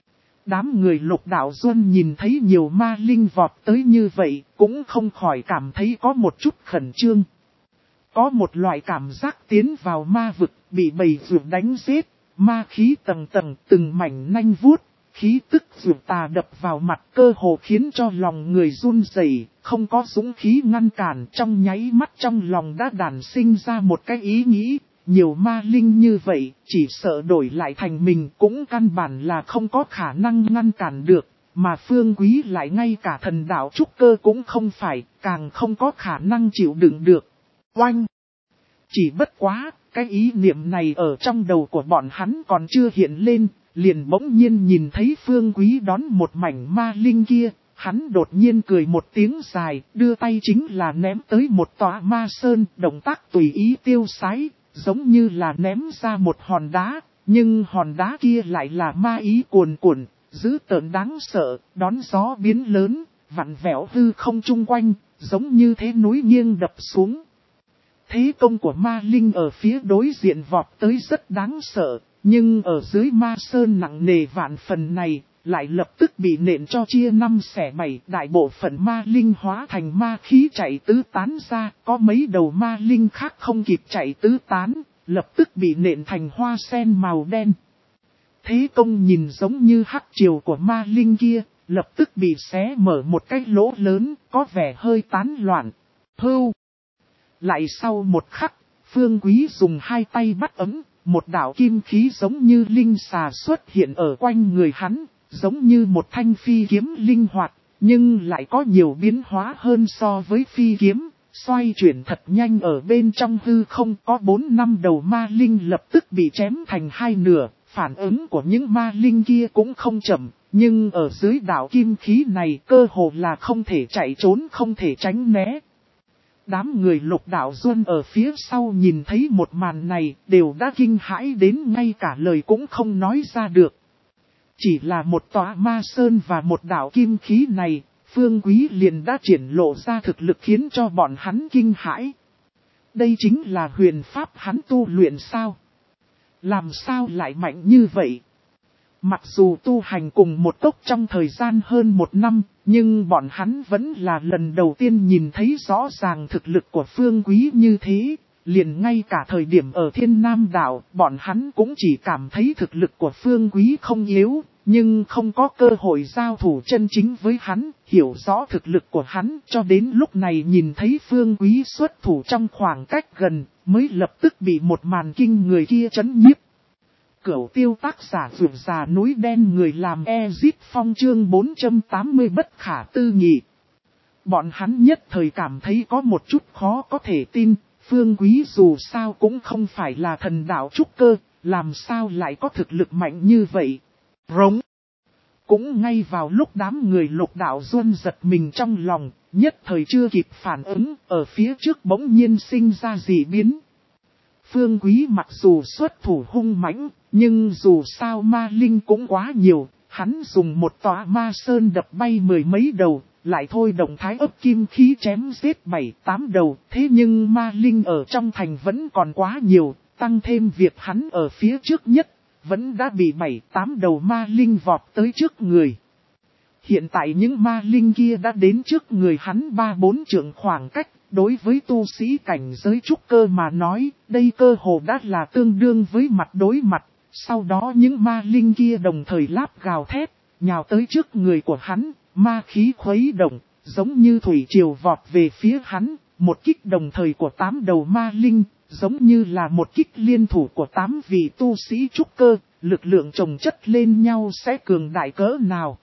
Đám người Lục Đạo Duân nhìn thấy nhiều ma linh vọt tới như vậy, cũng không khỏi cảm thấy có một chút khẩn trương. Có một loại cảm giác tiến vào ma vực, bị bầy vượt đánh giết, ma khí tầng tầng từng mảnh nanh vuốt, khí tức vượt tà đập vào mặt cơ hồ khiến cho lòng người run rẩy, không có dũng khí ngăn cản, trong nháy mắt trong lòng đã đản sinh ra một cái ý nghĩ. Nhiều ma linh như vậy, chỉ sợ đổi lại thành mình cũng căn bản là không có khả năng ngăn cản được, mà Phương Quý lại ngay cả thần đạo trúc cơ cũng không phải, càng không có khả năng chịu đựng được. Oanh! Chỉ bất quá, cái ý niệm này ở trong đầu của bọn hắn còn chưa hiện lên, liền bỗng nhiên nhìn thấy Phương Quý đón một mảnh ma linh kia, hắn đột nhiên cười một tiếng dài, đưa tay chính là ném tới một tòa ma sơn, động tác tùy ý tiêu sái. Giống như là ném ra một hòn đá, nhưng hòn đá kia lại là ma ý cuồn cuộn, dữ tợn đáng sợ, đón gió biến lớn, vặn vẹo hư không chung quanh, giống như thế núi nghiêng đập xuống. Thế công của ma linh ở phía đối diện vọt tới rất đáng sợ, nhưng ở dưới ma sơn nặng nề vạn phần này, lại lập tức bị nện cho chia năm xẻ bảy, đại bộ phận ma linh hóa thành ma khí chạy tứ tán ra, có mấy đầu ma linh khác không kịp chạy tứ tán, lập tức bị nện thành hoa sen màu đen. Thế công nhìn giống như hắc triều của ma linh kia, lập tức bị xé mở một cái lỗ lớn, có vẻ hơi tán loạn. Hưu! Lại sau một khắc, Phương Quý dùng hai tay bắt ấm, một đạo kim khí giống như linh xà xuất hiện ở quanh người hắn. Giống như một thanh phi kiếm linh hoạt, nhưng lại có nhiều biến hóa hơn so với phi kiếm, xoay chuyển thật nhanh ở bên trong hư không, có bốn năm đầu ma linh lập tức bị chém thành hai nửa, phản ứng của những ma linh kia cũng không chậm, nhưng ở dưới đạo kim khí này cơ hồ là không thể chạy trốn, không thể tránh né. Đám người Lục Đạo Duân ở phía sau nhìn thấy một màn này đều đã kinh hãi đến ngay cả lời cũng không nói ra được. Chỉ là một tòa ma sơn và một đạo kim khí này, Phương Quý liền đã triển lộ ra thực lực khiến cho bọn hắn kinh hãi. Đây chính là huyền pháp hắn tu luyện sao? Làm sao lại mạnh như vậy? Mặc dù tu hành cùng một tốc trong thời gian hơn một năm, nhưng bọn hắn vẫn là lần đầu tiên nhìn thấy rõ ràng thực lực của Phương Quý như thế. Liền ngay cả thời điểm ở Thiên Nam Đảo, bọn hắn cũng chỉ cảm thấy thực lực của Phương Quý không yếu, nhưng không có cơ hội giao thủ chân chính với hắn, hiểu rõ thực lực của hắn, cho đến lúc này nhìn thấy Phương Quý xuất thủ trong khoảng cách gần, mới lập tức bị một màn kinh người kia chấn nhiếp. Cửu Tiêu tác giả vượt già núi đen người làm Ezit Phong chương bốn trăm tám mươi bất khả tư nghị. Bọn hắn nhất thời cảm thấy có một chút khó có thể tin. Phương Quý dù sao cũng không phải là thần đạo trúc cơ, làm sao lại có thực lực mạnh như vậy. Rống. Cũng ngay vào lúc đám người Lục Đạo Duân giật mình trong lòng, nhất thời chưa kịp phản ứng, ở phía trước bỗng nhiên sinh ra dị biến. Phương Quý mặc dù xuất thủ hung mãnh, nhưng dù sao ma linh cũng quá nhiều, hắn dùng một tòa ma sơn đập bay mười mấy đầu. Lại thôi động thái ấp kim khí chém giết bảy tám đầu, thế nhưng ma linh ở trong thành vẫn còn quá nhiều, tăng thêm việc hắn ở phía trước nhất, vẫn đã bị bảy tám đầu ma linh vọt tới trước người. Hiện tại những ma linh kia đã đến trước người hắn ba bốn trượng khoảng cách, đối với tu sĩ cảnh giới trúc cơ mà nói, đây cơ hồ đã là tương đương với mặt đối mặt, sau đó những ma linh kia đồng thời láp gào thét, nhào tới trước người của hắn. Ma khí khuấy động, giống như thủy triều vọt về phía hắn, một kích đồng thời của tám đầu ma linh, giống như là một kích liên thủ của tám vị tu sĩ trúc cơ, lực lượng chồng chất lên nhau sẽ cường đại cỡ nào.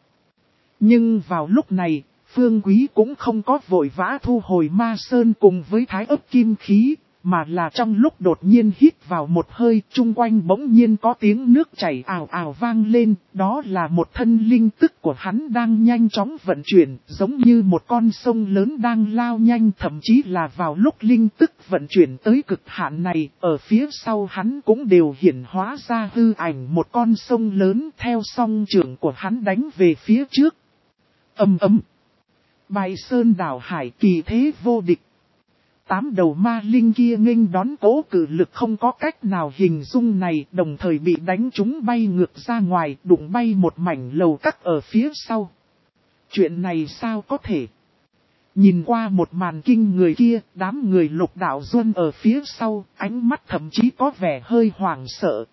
Nhưng vào lúc này, Phương Quý cũng không có vội vã thu hồi ma sơn cùng với thái ấp kim khí, mà là trong lúc đột nhiên hít vào một hơi, chung quanh bỗng nhiên có tiếng nước chảy ào ào vang lên, đó là một thân linh tức của hắn đang nhanh chóng vận chuyển, giống như một con sông lớn đang lao nhanh, thậm chí là vào lúc linh tức vận chuyển tới cực hạn này, ở phía sau hắn cũng đều hiển hóa ra hư ảnh một con sông lớn theo song trưởng của hắn đánh về phía trước. Ầm ầm. Bài sơn đảo hải kỳ thế vô địch. Tám đầu ma linh kia nghênh đón cố cự lực không có cách nào hình dung này, đồng thời bị đánh chúng bay ngược ra ngoài, đụng bay một mảnh lầu các ở phía sau. Chuyện này sao có thể? Nhìn qua một màn kinh người kia, đám người Lục Đạo Duân ở phía sau, ánh mắt thậm chí có vẻ hơi hoảng sợ.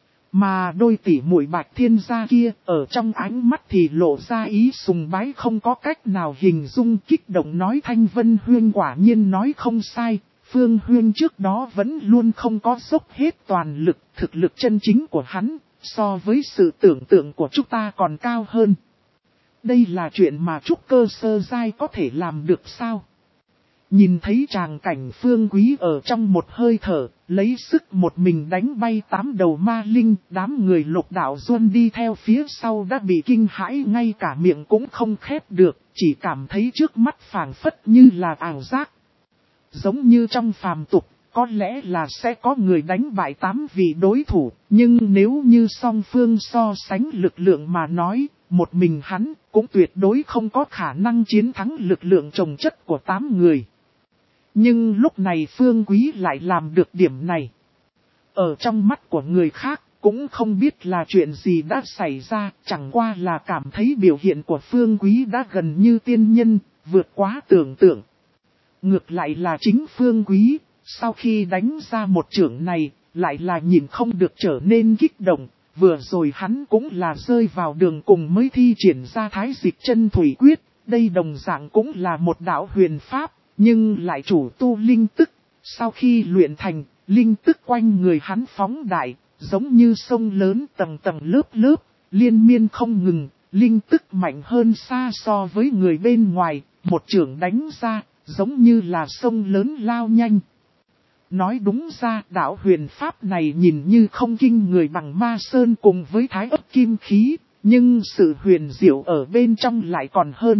Mà đôi tỷ muội Bạch Thiên gia kia, ở trong ánh mắt thì lộ ra ý sùng bái không có cách nào hình dung, kích động nói Thanh Vân Huyên quả nhiên nói không sai, Phương Huyên trước đó vẫn luôn không có dốc hết toàn lực, thực lực chân chính của hắn, so với sự tưởng tượng của chúng ta còn cao hơn. Đây là chuyện mà trúc cơ sơ giai có thể làm được sao? Nhìn thấy tràng cảnh Phương Quý ở trong một hơi thở, lấy sức một mình đánh bay tám đầu ma linh, đám người Lục Đạo Duân đi theo phía sau đã bị kinh hãi ngay cả miệng cũng không khép được, chỉ cảm thấy trước mắt phảng phất như là ảo giác. Giống như trong phàm tục, có lẽ là sẽ có người đánh bại tám vị đối thủ, nhưng nếu như song phương so sánh lực lượng mà nói, một mình hắn cũng tuyệt đối không có khả năng chiến thắng lực lượng chồng chất của tám người. Nhưng lúc này Phương Quý lại làm được điểm này. Ở trong mắt của người khác cũng không biết là chuyện gì đã xảy ra, chẳng qua là cảm thấy biểu hiện của Phương Quý đã gần như tiên nhân, vượt quá tưởng tượng. Ngược lại là chính Phương Quý, sau khi đánh ra một chưởng này, lại là nhìn không được trở nên kích động. Vừa rồi hắn cũng là rơi vào đường cùng mới thi triển ra Thái Dịch Chân Thủy Quyết, đây đồng dạng cũng là một đạo huyền pháp. Nhưng lại chủ tu linh tức, sau khi luyện thành, linh tức quanh người hắn phóng đại, giống như sông lớn tầng tầng lớp lớp, liên miên không ngừng, linh tức mạnh hơn xa so với người bên ngoài, một chưởng đánh ra, giống như là sông lớn lao nhanh. Nói đúng ra, đạo huyền pháp này nhìn như không kinh người bằng ma sơn cùng với thái ấp kim khí, nhưng sự huyền diệu ở bên trong lại còn hơn.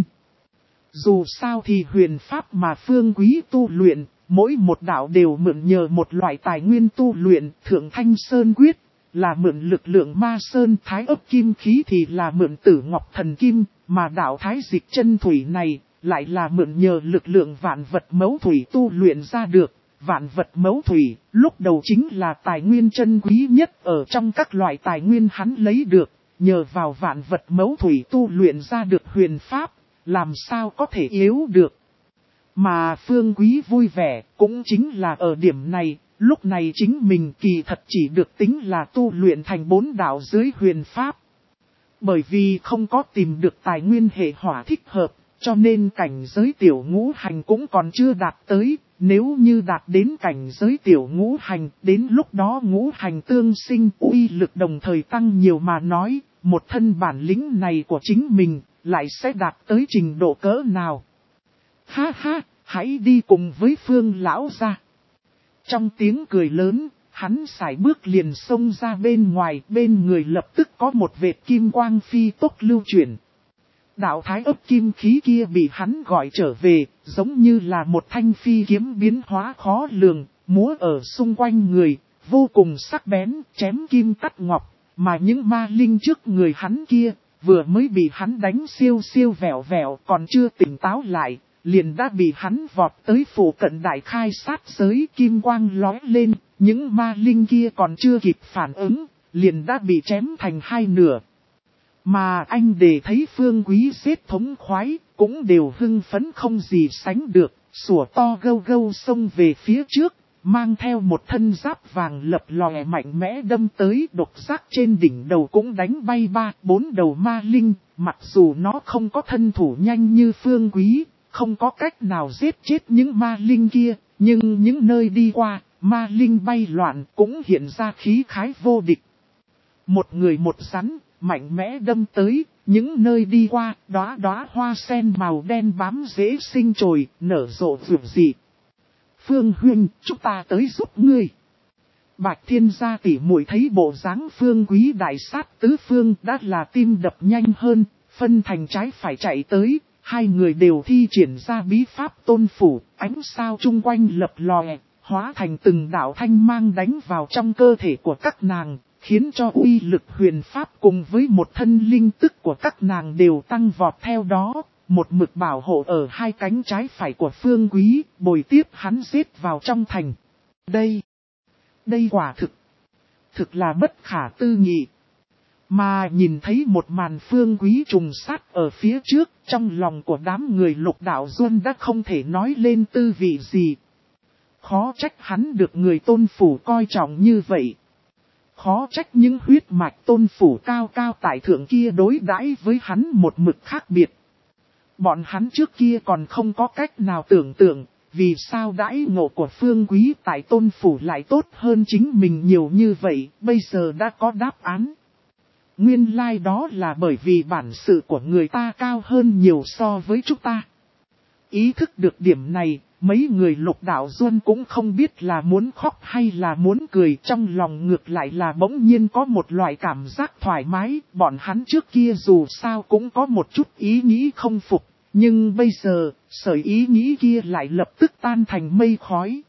Dù sao thì huyền pháp mà Phương Quý tu luyện, mỗi một đạo đều mượn nhờ một loại tài nguyên tu luyện, Thượng Thanh Sơn Quyết, là mượn lực lượng ma sơn, thái ấp kim khí thì là mượn tử ngọc thần kim, mà đạo Thái Dịch Chân Thủy này, lại là mượn nhờ lực lượng vạn vật mấu thủy tu luyện ra được. Vạn vật mấu thủy, lúc đầu chính là tài nguyên chân quý nhất ở trong các loại tài nguyên hắn lấy được, nhờ vào vạn vật mấu thủy tu luyện ra được huyền pháp. Làm sao có thể yếu được. Mà Phương Quý vui vẻ cũng chính là ở điểm này, lúc này chính mình kỳ thật chỉ được tính là tu luyện thành bốn đạo dưới huyền pháp. Bởi vì không có tìm được tài nguyên hệ hỏa thích hợp, cho nên cảnh giới tiểu ngũ hành cũng còn chưa đạt tới. Nếu như đạt đến cảnh giới tiểu ngũ hành, đến lúc đó ngũ hành tương sinh uy lực đồng thời tăng nhiều mà nói, một thân bản lĩnh này của chính mình lại sẽ đạt tới trình độ cỡ nào. Ha ha, hãy đi cùng với Phương lão ra. Trong tiếng cười lớn, hắn sải bước liền xông ra bên ngoài, bên người lập tức có một vệt kim quang phi tốc lưu chuyển. Đạo thái ấp kim khí kia bị hắn gọi trở về, giống như là một thanh phi kiếm biến hóa khó lường, múa ở xung quanh người, vô cùng sắc bén, chém kim cắt ngọc, mà những ma linh trước người hắn kia, vừa mới bị hắn đánh siêu siêu vẹo vẹo còn chưa tỉnh táo lại, liền đã bị hắn vọt tới phủ cận đại khai sát giới kim quang lói lên, những ma linh kia còn chưa kịp phản ứng, liền đã bị chém thành hai nửa. Mà anh để thấy Phương Quý giết thống khoái, cũng đều hưng phấn không gì sánh được, sủa to gâu gâu xông về phía trước, mang theo một thân giáp vàng lập lòe mạnh mẽ đâm tới, độc giác trên đỉnh đầu cũng đánh bay ba, bốn đầu ma linh, mặc dù nó không có thân thủ nhanh như Phương Quý, không có cách nào giết chết những ma linh kia, nhưng những nơi đi qua, ma linh bay loạn cũng hiện ra khí khái vô địch. Một người một rắn, mạnh mẽ đâm tới, những nơi đi qua, đóa đóa hoa sen màu đen bám rễ sinh trồi, nở rộ rực dị. Phương huynh, chúng ta tới giúp ngươi. Bạch Thiên gia tỷ muội thấy bộ dáng Phương Quý đại sát tứ phương đã là tim đập nhanh hơn, phân thành trái phải chạy tới, hai người đều thi triển ra bí pháp tôn phủ, ánh sao chung quanh lập lòe, hóa thành từng đạo thanh mang đánh vào trong cơ thể của các nàng, khiến cho uy lực huyền pháp cùng với một thân linh tức của các nàng đều tăng vọt theo đó, một mực bảo hộ ở hai cánh trái phải của Phương Quý, bồi tiếp hắn giết vào trong thành. Đây, đây quả thực, thực là bất khả tư nghị. Mà nhìn thấy một màn Phương Quý trùng sát ở phía trước, trong lòng của đám người Lục Đạo Duân đã không thể nói lên tư vị gì. Khó trách hắn được người tôn phủ coi trọng như vậy. Khó trách những huyết mạch tôn phủ cao cao tại thượng kia đối đãi với hắn một mực khác biệt. Bọn hắn trước kia còn không có cách nào tưởng tượng, vì sao đãi ngộ của Phương Quý tại tôn phủ lại tốt hơn chính mình nhiều như vậy, bây giờ đã có đáp án. Nguyên lai like đó là bởi vì bản sự của người ta cao hơn nhiều so với chúng ta. Ý thức được điểm này, mấy người Lục Đạo Duân cũng không biết là muốn khóc hay là muốn cười, trong lòng ngược lại là bỗng nhiên có một loại cảm giác thoải mái, bọn hắn trước kia dù sao cũng có một chút ý nghĩ không phục, nhưng bây giờ, sợi ý nghĩ kia lại lập tức tan thành mây khói.